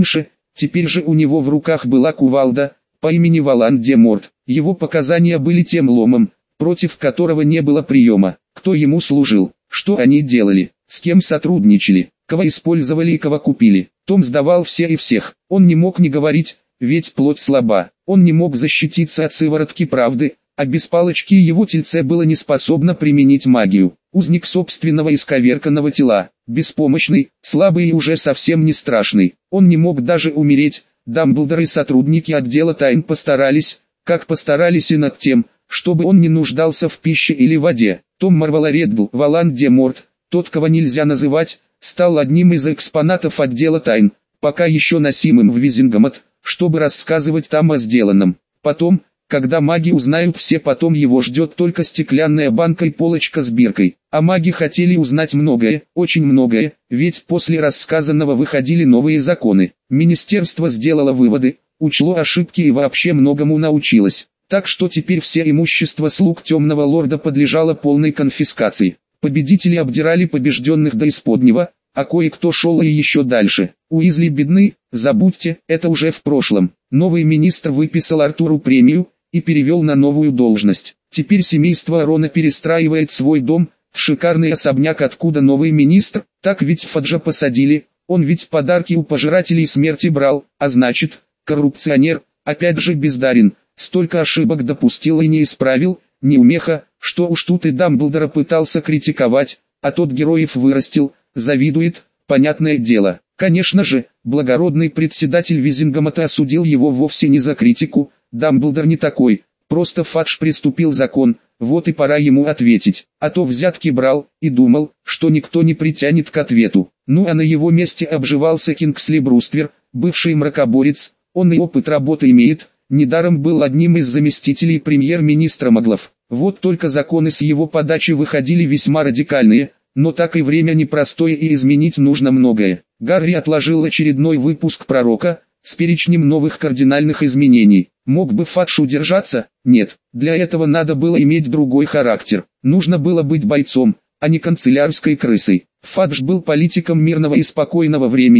Speaker 1: Теперь же у него в руках была кувалда, по имени Волан-де-Морт. Его показания были тем ломом, против которого не было приема. Кто ему служил, что они делали, с кем сотрудничали, кого использовали и кого купили. Том сдавал все и всех. Он не мог не говорить, ведь плоть слаба. Он не мог защититься от сыворотки правды, а без палочки его тельце было не способно применить магию. Узник собственного исковерканного тела, беспомощный, слабый и уже совсем не страшный. Он не мог даже умереть. Дамблдор и сотрудники отдела тайн постарались, как постарались и над тем, чтобы он не нуждался в пище или воде. Том Марвелореддл, Волан-де-Морт, тот, кого нельзя называть, стал одним из экспонатов отдела тайн, пока еще носимым в Визингомот, чтобы рассказывать там о сделанном. Потом, когда маги узнают все, потом его ждет только стеклянная банка и полочка с биркой. А маги хотели узнать многое, очень многое, ведь после рассказанного выходили новые законы. Министерство сделало выводы, учло ошибки и вообще многому научилось. Так что теперь все имущество слуг Темного Лорда подлежало полной конфискации. Победители обдирали побежденных до исподнего, а кое-кто шел и еще дальше. Уизли бедны, забудьте, это уже в прошлом. Новый министр выписал Артуру премию и перевел на новую должность. Теперь семейство Рона перестраивает свой дом в шикарный особняк, откуда новый министр, так ведь Фаджа посадили, он ведь подарки у пожирателей смерти брал, а значит, коррупционер, опять же бездарен, столько ошибок допустил и не исправил, неумеха, что уж тут и Дамблдора пытался критиковать, а тот героев вырастил, завидует, понятное дело. Конечно же, благородный председатель Визингомота осудил его вовсе не за критику, Дамблдор не такой, просто Фадж приступил закон, вот и пора ему ответить, а то взятки брал, и думал, что никто не притянет к ответу. Ну а на его месте обживался Кингсли Бруствер, бывший мракоборец, он и опыт работы имеет, недаром был одним из заместителей премьер-министра Маглов. Вот только законы с его подачи выходили весьма радикальные, но так и время непростое и изменить нужно многое. Гарри отложил очередной выпуск «Пророка» с перечнем новых кардинальных изменений. Мог бы Фадж удержаться? Нет, для этого надо было иметь другой характер. Нужно было быть бойцом, а не канцелярской крысой. Фадж был политиком мирного и спокойного времени,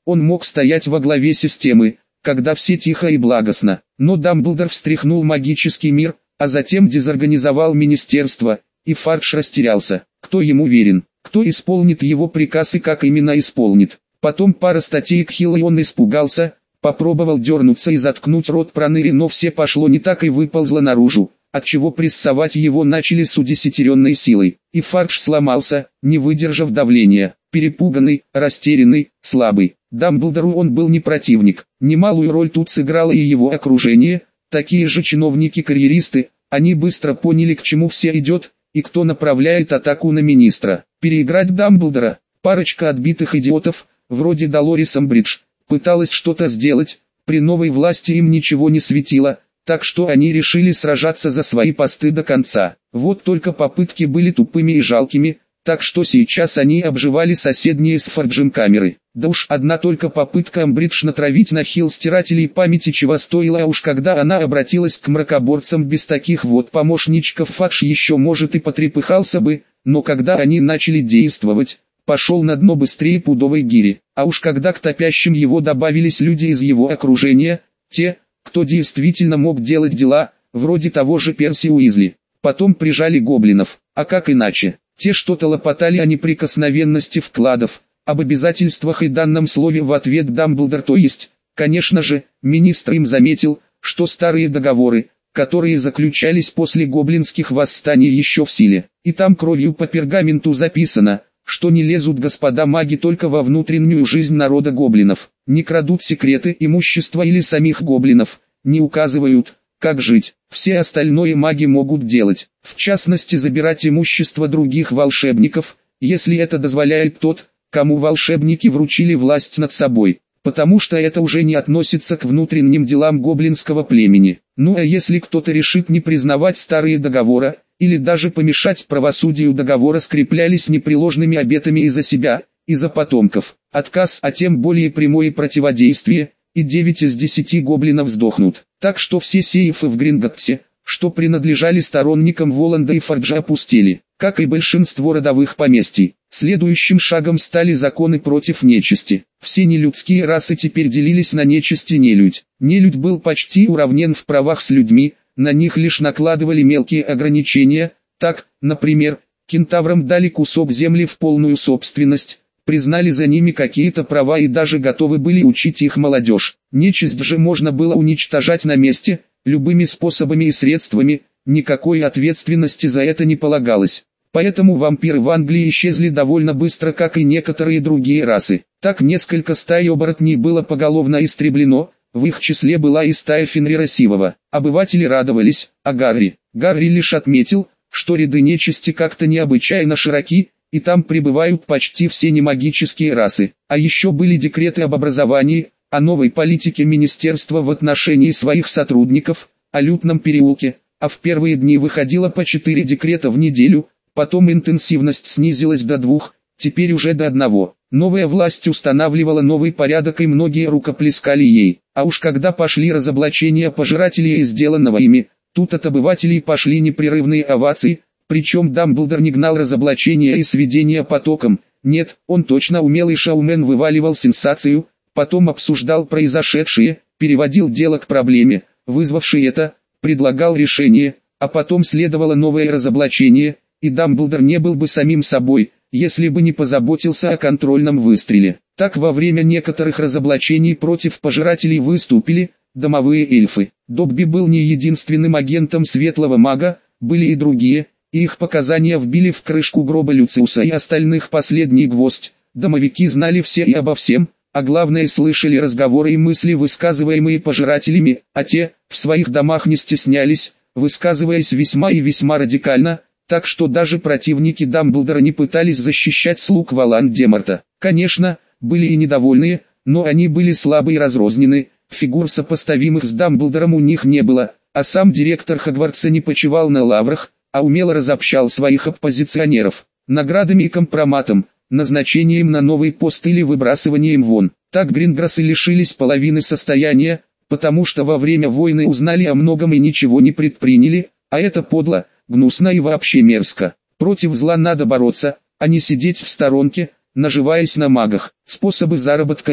Speaker 1: Он мог стоять во главе системы, когда все тихо и благостно. Но Дамблдор встряхнул магический мир, а затем дезорганизовал министерство, и Фадж растерялся. Кто ему верен? Кто исполнит его приказ и как именно исполнит? Потом пара статей к Хиллу, и он испугался, попробовал дернуться и заткнуть рот Проныри, но все пошло не так и выползло наружу, отчего прессовать его начали с удесятеренной силой. И Фадж сломался, не выдержав давления. Перепуганный, растерянный, слабый. Дамблдору он был не противник. Немалую роль тут сыграло и его окружение, такие же чиновники-карьеристы. Они быстро поняли, к чему все идет, и кто направляет атаку на министра. Переиграть Дамблдора. Парочка отбитых идиотов, вроде Долорес Амбридж, пыталась что-то сделать. При новой власти им ничего не светило, так что они решили сражаться за свои посты до конца. Вот только попытки были тупыми и жалкими, так что сейчас они обживали соседние с Форджем камеры. Да уж одна только попытка Амбридж натравить на Хилл стирателей памяти чего стоила, а уж когда она обратилась к мракоборцам без таких вот помощничков, Фадж еще может и потрепыхался бы, но когда они начали действовать, пошел на дно быстрее пудовой гири. А уж когда к топящим его добавились люди из его окружения, те, кто действительно мог делать дела, вроде того же Перси Уизли. Потом прижали гоблинов, а как иначе? Те что-то лопотали о неприкосновенности вкладов, об обязательствах и данном слове в ответ Дамблдор, то есть, конечно же, министр им заметил, что старые договоры, которые заключались после гоблинских восстаний, еще в силе. И там кровью по пергаменту записано, что не лезут господа маги только во внутреннюю жизнь народа гоблинов, не крадут секреты имущества или самих гоблинов, не указывают, как жить. Все остальное маги могут делать, в частности забирать имущество других волшебников, если это дозволяет тот, кому волшебники вручили власть над собой, потому что это уже не относится к внутренним делам гоблинского племени. Ну а если кто-то решит не признавать старые договоры, или даже помешать правосудию, договора скреплялись непреложными обетами и за себя, и за потомков. Отказ, а тем более прямое противодействие, и 9 из 10 гоблинов сдохнут. Так что все сейфы в Гринготте, что принадлежали сторонникам Воланда и Форджа, опустили, как и большинство родовых поместий. Следующим шагом стали законы против нечисти. Все нелюдские расы теперь делились на нечисть и нелюдь. Нелюдь был почти уравнен в правах с людьми, на них лишь накладывали мелкие ограничения. Так, например, кентаврам дали кусок земли в полную собственность, признали за ними какие-то права и даже готовы были учить их молодежь. Нечисть же можно было уничтожать на месте, любыми способами и средствами, никакой ответственности за это не полагалось. Поэтому вампиры в Англии исчезли довольно быстро, как и некоторые другие расы. Так несколько стай оборотней было поголовно истреблено, в их числе была и стая Фенрира Сивого. Обыватели радовались, а Гарри лишь отметил, что ряды нечисти как-то необычайно широки, и там пребывают почти все немагические расы. А еще были декреты об образовании, о новой политике министерства в отношении своих сотрудников, о лютном переулке, а в первые дни выходило по 4 декрета в неделю, потом интенсивность снизилась до 2, теперь уже до 1. Новая власть устанавливала новый порядок и многие рукоплескали ей. А уж когда пошли разоблачения пожирателей и сделанного ими, тут от обывателей пошли непрерывные овации. Причем Дамблдор не гнал разоблачения и сведения потоком, нет, он точно умелый шоумен, вываливал сенсацию, потом обсуждал произошедшее, переводил дело к проблеме, вызвавшей это, предлагал решение, а потом следовало новое разоблачение, и Дамблдор не был бы самим собой, если бы не позаботился о контрольном выстреле. Так во время некоторых разоблачений против пожирателей выступили домовые эльфы. Добби был не единственным агентом светлого мага, были и другие. И их показания вбили в крышку гроба Люциуса и остальных последний гвоздь. Домовики знали все и обо всем, а главное слышали разговоры и мысли, высказываемые пожирателями, а те, в своих домах не стеснялись, высказываясь весьма и весьма радикально, так что даже противники Дамблдора не пытались защищать слуг Волан-де-Морта. Конечно, были и недовольные, но они были слабы и разрознены, фигур сопоставимых с Дамблдором у них не было, а сам директор Хогвартса не почивал на лаврах, а умело разобщал своих оппозиционеров, наградами и компроматом, назначением на новый пост или выбрасыванием вон. Так Гринграссы лишились половины состояния, потому что во время войны узнали о многом и ничего не предприняли, а это подло, гнусно и вообще мерзко. Против зла надо бороться, а не сидеть в сторонке, наживаясь на магах. Способы заработка им,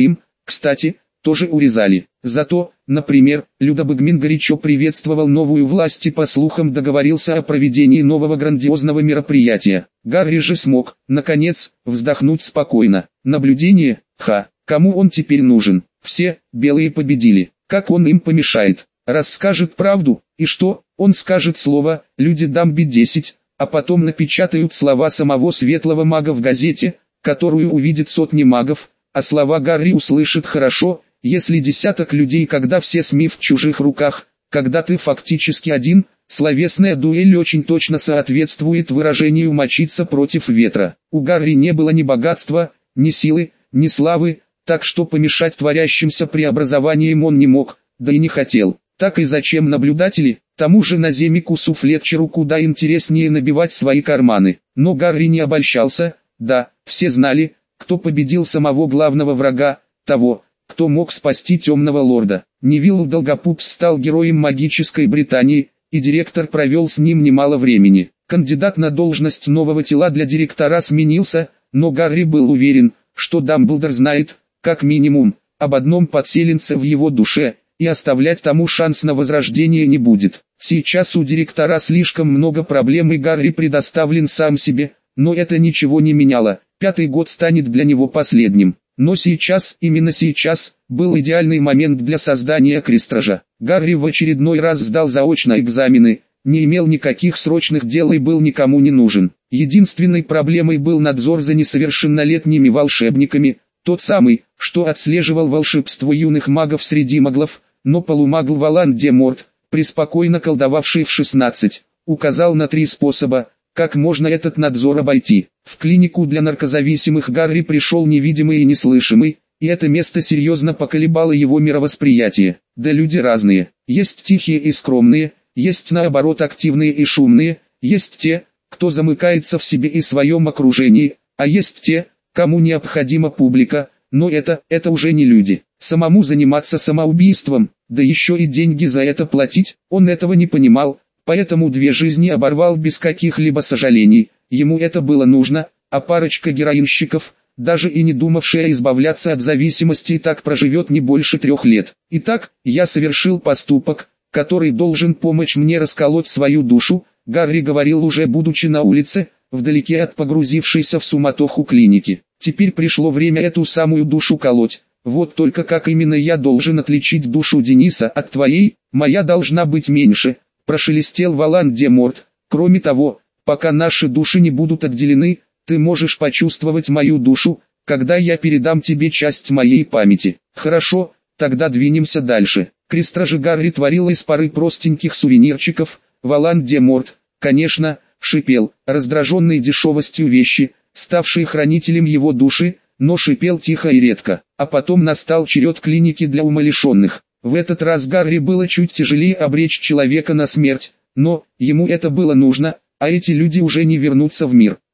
Speaker 1: кстати, тоже урезали. Зато, например, Людобыгмин горячо приветствовал новую власть и по слухам договорился о проведении нового грандиозного мероприятия. Гарри же смог, наконец, вздохнуть спокойно. Наблюдение? Кому он теперь нужен? Все, белые победили. Как он им помешает? Расскажет правду, и что? Он скажет слово, люди Дамби 10, а потом напечатают слова самого светлого мага в газете, которую увидят сотни магов, а слова Гарри услышит хорошо, если десяток людей, когда все СМИ в чужих руках, когда ты фактически один, словесная дуэль очень точно соответствует выражению «мочиться против ветра». У Гарри не было ни богатства, ни силы, ни славы, так что помешать творящимся преобразованиям он не мог, да и не хотел. Так и зачем наблюдатели? Тому же Наземикусу Флетчеру куда интереснее набивать свои карманы. Но Гарри не обольщался, да, все знали, кто победил самого главного врага, того, кто мог спасти Темного Лорда. Невилл Долгопупс стал героем магической Британии, и директор провел с ним немало времени. Кандидат на должность нового тела для директора сменился, но Гарри был уверен, что Дамблдор знает, как минимум, об одном подселенце в его душе, и оставлять тому шанс на возрождение не будет. Сейчас у директора слишком много проблем и Гарри предоставлен сам себе, но это ничего не меняло, 5-й год станет для него последним. Но сейчас, именно сейчас, был идеальный момент для создания Крестража. Гарри в очередной раз сдал заочно экзамены, не имел никаких срочных дел и был никому не нужен. Единственной проблемой был надзор за несовершеннолетними волшебниками, тот самый, что отслеживал волшебство юных магов среди маглов, но полумаг Волан-де-Морт, преспокойно колдовавший в 16, указал на 3 способа, как можно этот надзор обойти. В клинику для наркозависимых Гарри пришел невидимый и неслышимый, и это место серьезно поколебало его мировосприятие. Да люди разные, есть тихие и скромные, есть наоборот активные и шумные, есть те, кто замыкается в себе и своем окружении, а есть те, кому необходима публика, но это уже не люди. Самому заниматься самоубийством, да еще и деньги за это платить, он этого не понимал, поэтому 2 жизни оборвал без каких-либо сожалений, ему это было нужно, а парочка героинщиков, даже и не думавшая избавляться от зависимости, и так проживет не больше 3 лет. Итак, я совершил поступок, который должен помочь мне расколоть свою душу, Гарри говорил уже будучи на улице, вдалеке от погрузившейся в суматоху клиники. Теперь пришло время эту самую душу колоть. Вот только как именно я должен отличить душу Дениса от твоей? Моя должна быть меньше, прошелестел Волан-де-Морт. Кроме того, пока наши души не будут отделены, ты можешь почувствовать мою душу, когда я передам тебе часть моей памяти. Хорошо, тогда двинемся дальше. Крестражи Гарри творил из пары простеньких сувенирчиков. Волан-де-Морт, конечно, шипел, раздраженный дешевостью вещи, ставшей хранителем его души, но шипел тихо и редко. А потом настал черед клиники для умалишенных. В этот раз Гарри было чуть тяжелее обречь человека на смерть, но ему это было нужно, а эти люди уже не вернутся в мир.